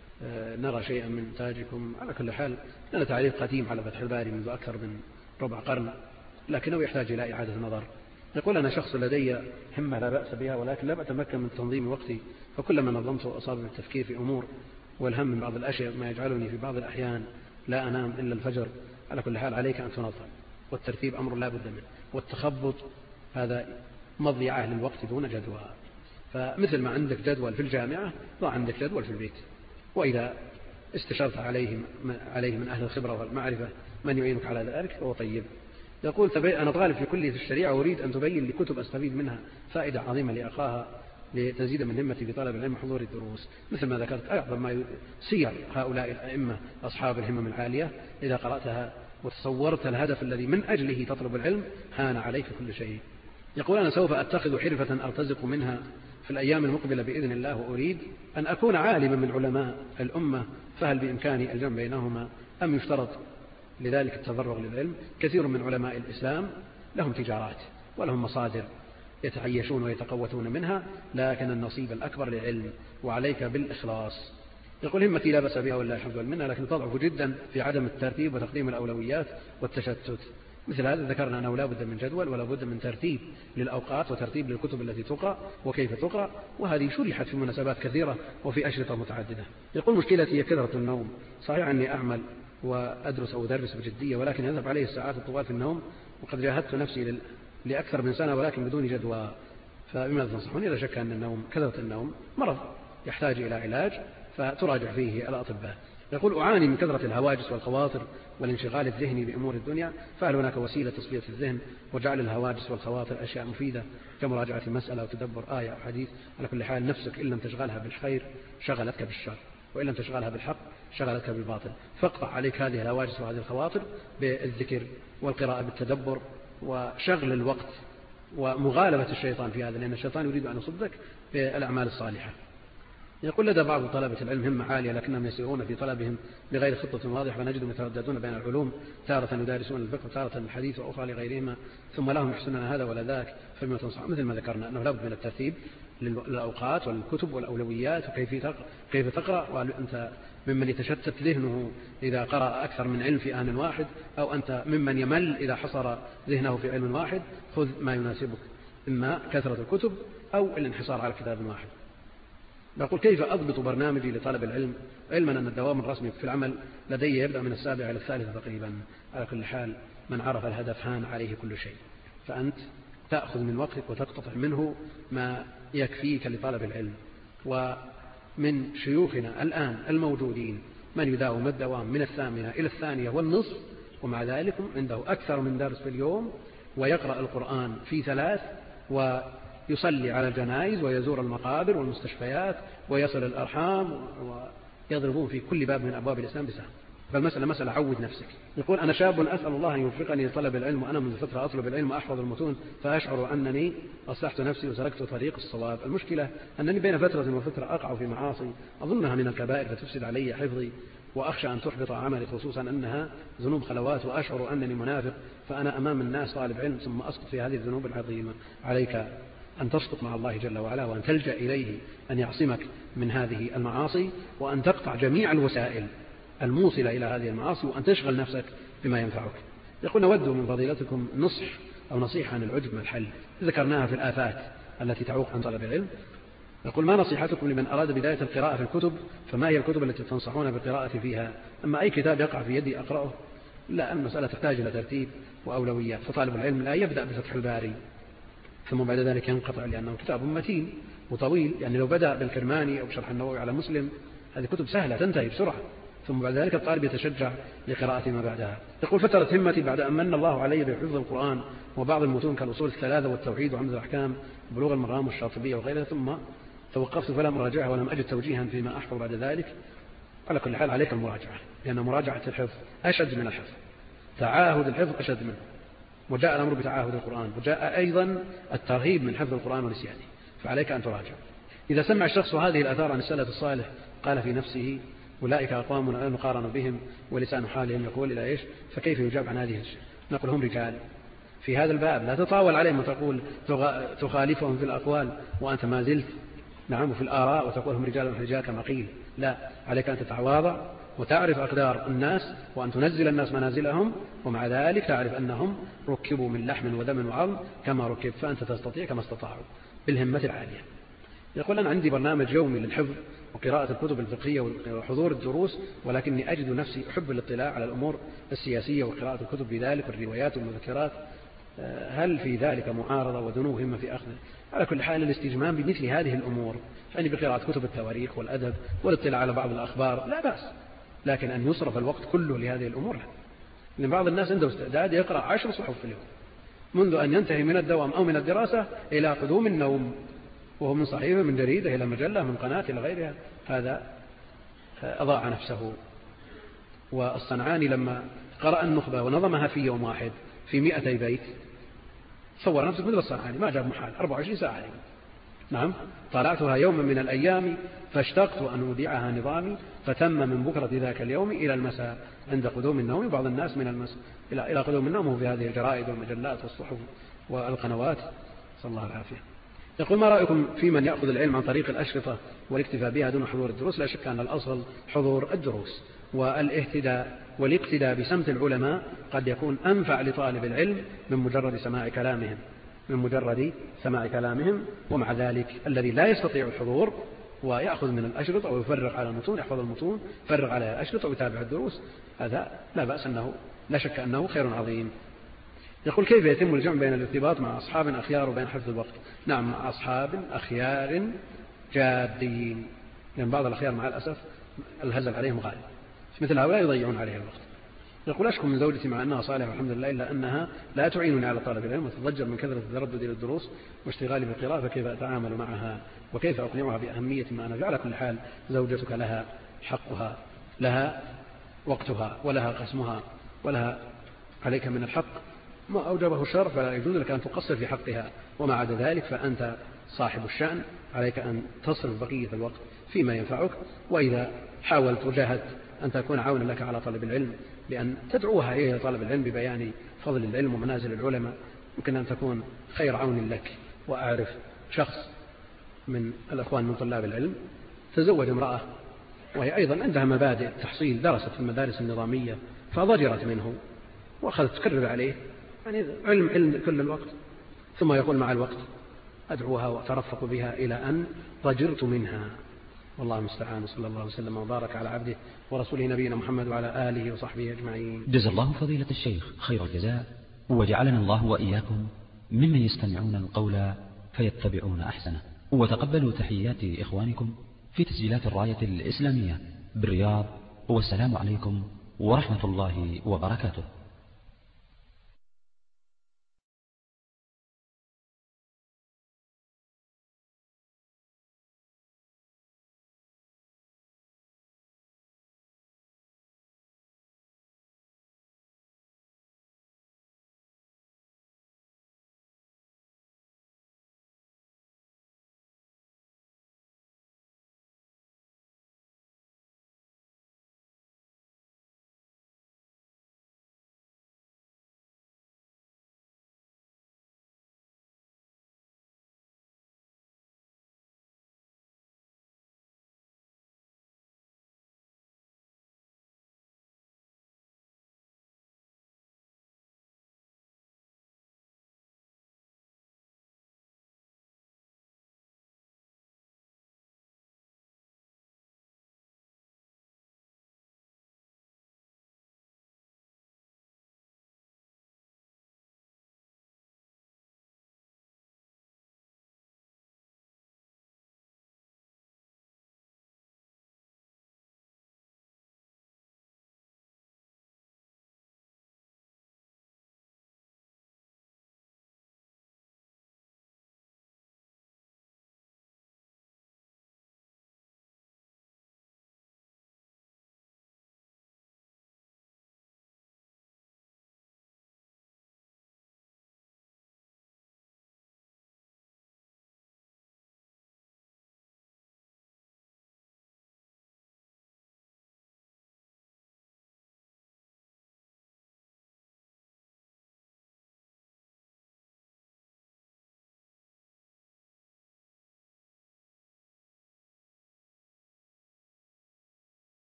نرى شيئا من تاجكم؟ على كل حال لنا تعليق قديم على فتح الباري منذ أكثر من ربع قرن، لكنه يحتاج إلى إعادة النظر. يقول: أنا شخص لدي همة لا بأس بها، ولكن لا أتمكن من تنظيم وقتي، فكلما نظمت أصاب بالتفكير في أمور والهم من بعض الأشياء ما يجعلني في بعض الأحيان لا أنام إلا الفجر. على كل حال عليك أن تنظم، والترتيب أمر لا بد منه، والتخبط هذا مضيعة للوقت دون جدوى. فمثل ما عندك جدول في الجامعة ضع عندك جدول في البيت، وإذا استشرت عليه من أهل الخبرة والمعرفة من يعينك على ذلك فهو طيب. يقول: أنا طالب في كلية الشريعة وأريد أن تبين لي كتب أستفيد منها فائدة عظيمة لأقراها لتزيد من همتي في طلب العلم وحضور الدروس. مثل ما ذكرت أعظم ما سير هؤلاء الأئمة أصحاب الهمم العالية، إذا قرأتها وتصورت الهدف الذي من أجله تطلب العلم هان عليك كل شيء. يقول: أنا سوف أتخذ حرفة أرتزق منها في الأيام المقبلة بإذن الله، وأريد أن أكون عالما من علماء الأمة، فهل بإمكاني الجمع بينهما أم يشترط لذلك التفرغ للعلم؟ كثير من علماء الإسلام لهم تجارات ولهم مصادر يتعيشون ويتقوتون منها، لكن النصيب الأكبر للعلم، وعليك بالإخلاص. يقول: همتي لا بأس بها ولا الحمد والمنة، لكن تضعف جدا في عدم الترتيب وتقديم الأولويات والتشتت. مثل هذا ذكرنا أنه لا بد من جدول ولا بد من ترتيب للأوقات وترتيب للكتب التي تقرأ وكيف تقرأ، وهذه شرحت في مناسبات كثيرة وفي أشرطة متعددة. يقول: مشكلتي هي كثرة النوم، صحيح أني أعمل وأدرس أو أدرس بجدية، ولكن يذهب عليه الساعات الطوال في النوم، وقد جاهدت نفسي لأكثر من سنة ولكن بدون جدوى، فبماذا تنصحوني؟ لا شك أن كثرة النوم مرض يحتاج إلى علاج فتراجع فيه الأطباء. يقول: أعاني من كثرة الهواجس والخواطر والانشغال الذهني بأمور الدنيا، فهل هناك وسيلة تصفية الذهن وجعل الهواجس والخواطر أشياء مفيدة كمراجعة مسألة وتدبر آية أو حديث؟ على كل حال نفسك إن لم تشغلها بالخير شغلتك بالشر، وإن لم تشغلها بالحق شغلتك بالباطل، فاقطع عليك هذه الهواجس وهذه الخواطر بالذكر والقراءة بالتدبر وشغل الوقت ومغالبة الشيطان في هذا، لأن الشيطان يريد أن يصدك بالأعمال الصالحة. يقول: لدى بعض طلبة العلم همة عالية لكنهم يسيرون في طلبهم بغير خطة واضحة، فنجدهم يترددون بين العلوم، تارة يدارسون الفقه وتارة الحديث وأخرى لغيرهما، ثم لهم يحسنون هذا ولا ذاك، فبما تنصح؟ مثل ما ذكرنا أنه لابد من الترتيب للأوقات والكتب والأولويات وكيف تقرأ، وأنت ممن يتشتت ذهنه إذا قرأ أكثر من علم في آن واحد، أو أنت ممن يمل إذا حصر ذهنه في علم واحد. خذ ما يناسبك، إما كثرة الكتب أو الانحصار على كتاب واحد. يقول كيف أضبط برنامجي لطلب العلم علما أن الدوام الرسمي في العمل لدي يبدأ من 7 إلى 3 تقريبا. على كل حال من عرف الهدف هان عليه كل شيء، فأنت تأخذ من وقتك وتقتطع منه ما يكفيك لطلب العلم. ومن شيوخنا الآن الموجودين من يداوم الدوام من 8 إلى 2:30 ومع ذلك عنده أكثر من درس في اليوم، ويقرأ القرآن في 3، ويصلي على الجنائز ويزور المقابر والمستشفيات ويصل الأرحام، ويضربون في كل باب من أبواب الإسلام بسهم. فالمسألة مسألة عود نفسك. يقول أنا شاب أسأل الله أن يوفقني لطلب العلم، وأنا منذ فترة أطلب العلم وأحفظ المتون، فأشعر أنني أصلحت نفسي وسلكت طريق الصواب. المشكلة أنني بين فترة وفترة أقع في معاصي أظنها من الكبائر فتفسد علي حفظي، وأخشى أن تحبط عملي، خصوصا أنها ذنوب خلوات، وأشعر أنني منافق، فأنا أمام الناس طالب علم ثم أسقط في هذه الذنوب العظيمة. عليك أن تصدق مع الله جل وعلا، وأن تلجأ إليه أن يعصمك من هذه المعاصي، وأن تقطع جميع الوسائل الموصلة إلى هذه المعاصي، وأن تشغل نفسك بما ينفعك. يقول نود من فضيلتكم نصح أو نصيحة عن العجب من الحل، ذكرناها في الآفات التي تعوق عن طلب العلم. يقول ما نصيحتكم لمن أراد بداية القراءة في الكتب، فما هي الكتب التي تنصحون بالقراءة فيها؟ أما أي كتاب يقع في يدي أقرأه؟ لا، المسألة تحتاج إلى ترتيب وأولويات. فطالب العلم لا يبدأ بفتح الباري ثم بعد ذلك ينقطع، لأنه كتاب متين وطويل. يعني لو بدأ بالكرماني أو بشرح النووي على مسلم هذه كتب سهلة تنتهي بسرعة، ثم بعد ذلك الطالب يتشجع لقراءة ما بعدها. يقول فترت همتي بعد أن من الله علي بحفظ القرآن وبعض المتون كالأصول 3 والتوحيد وعمدة الأحكام وبلوغ المرام والشاطبية وغيرها، ثم توقفت فلم أراجعها ولم أجد توجيها فيما أحفظ بعد ذلك. على كل حال عليك المراجعة، لأن مراجعة الحفظ أشد من الحفظ، تعاهد الحفظ أشد منه. وجاء الأمر بتعاهد القرآن، وجاء أيضا الترهيب من حفظ القرآن ونسيانه، فعليك أن تراجع. إذا سمع الشخص هذه الآثار عن السلف الصالح قال في نفسه أولئك أقوام لا نقارن بهم ولسان حالهم يقول إلى إيش؟ فكيف يجاب عن هذه الشيء؟ نقول هم رجال في هذا الباب، لا تطاول عليهم وتقول تخالفهم في الأقوال وأنت ما زلت نعم في الآراء وتقول هم رجال كما قيل. لا، عليك أن تتواضع وتعرف أقدار الناس، وأن تنزل الناس منازلهم، ومع ذلك تعرف أنهم ركبوا من لحم ودم وعظم كما ركب، فأنت تستطيع كما استطاعوا بالهمة العالية. يقول أنا عندي برنامج يومي للحفظ وقراءة الكتب الفقهية وحضور الدروس، ولكني أجد نفسي أحب الاطلاع على الأمور السياسية وقراءة الكتب في ذلك والروايات والمذكرات. هل في ذلك معارضة ودنو همة في أخذه؟ على كل حال الاستجمام بمثل هذه الأمور، يعني بقراءة كتب التواريخ والأدب والاطلاع على بعض الأخبار لا بأس، لكن أن يصرف الوقت كله لهذه الأمور لا. لأن بعض الناس عنده استعداد يقرأ 10 صحف في اليوم منذ أن ينتهي من الدوام أو من الدراسة إلى قدوم النوم، وهو من صحيفة من جريدة إلى مجلة من قناة إلى غيرها. هذا أضاع نفسه. والصنعاني لما قرأ النخبة ونظمها في يوم واحد في 200 بيت صور نفسه مثل الصنعاني، ما جاب محال 24 ساعة. نعم، طالعتها يوما من الأيام فاشتقت أن أودعها نظامي، فتم من بكرة ذاك اليوم إلى المساء عند قدوم النوم. بعض الناس من المساء إلى قدوم النوم في هذه الجرائد والمجلات والصحف والقنوات، صلى الله العافية. يقول ما رأيكم في من يأخذ العلم عن طريق الأشرطة والاكتفاء بها دون حضور الدروس؟ لا شك أن الأصل حضور الدروس، والاهتداء والاقتداء بسمت العلماء قد يكون أنفع لطالب العلم من مجرد سماع كلامهم. ومع ذلك الذي لا يستطيع الحضور ويأخذ من الأشرطة ويفرغ على المتون، يحفظ المتون يفرغ على الأشرطة ويتابع الدروس، هذا لا بأس، أنه لا شك أنه خير عظيم. يقول كيف يتم الجمع بين الارتباط مع أصحاب أخيار وبين حفظ الوقت؟ نعم، مع أصحاب أخيار جادين، لأن بعض الأخيار مع الأسف الهزل عليهم غالب، مثل هؤلاء يضيعون عليه الوقت. يقول أشكو من زوجتي مع أنها صالحة والحمد لله، إلا أنها لا تعينني على طلب العلم وتتضجر من كثرة التردد إلى الدروس واشتغالي بالقراءة، فكيف أتعامل معها وكيف أقنعها بأهمية ما أنا؟ على كل حال زوجتك لها حقها، لها وقتها ولها قسمها ولها عليك من الحق ما أوجبه الشرع، فلا يجوز لك أن تقصر في حقها، وما عدا ذلك فأنت صاحب الشأن، عليك أن تصرف بقية الوقت فيما ينفعك. وإذا حاولت وجاهدت أن تكون عونا لك على طلب العلم بأن تدعوها إلى طلب العلم ببيان فضل العلم ومنازل العلماء، يمكن أن تكون خير عون لك. وأعرف شخص من الأخوان من طلاب العلم تزوج امرأة وهي أيضا عندها مبادئ تحصيل، درست في المدارس النظامية فضجرت منه وأخذت تكرر عليه، يعني علم كل الوقت، ثم يقول مع الوقت أدعوها وأترفق بها إلى أن ضجرت منها. والله المستعان. صلى الله وسلم وبارك على عبده ورسوله نبينا محمد وعلى آله وصحبه أجمعين. جزا الله فضيلة الشيخ خير الجزاء، وجعلنا الله وإياكم ممن يستمعون القول فيتبعون أحسنه. وتقبلوا تحيات إخوانكم في تسجيلات الراية الإسلامية بالرياض، والسلام عليكم ورحمة الله وبركاته.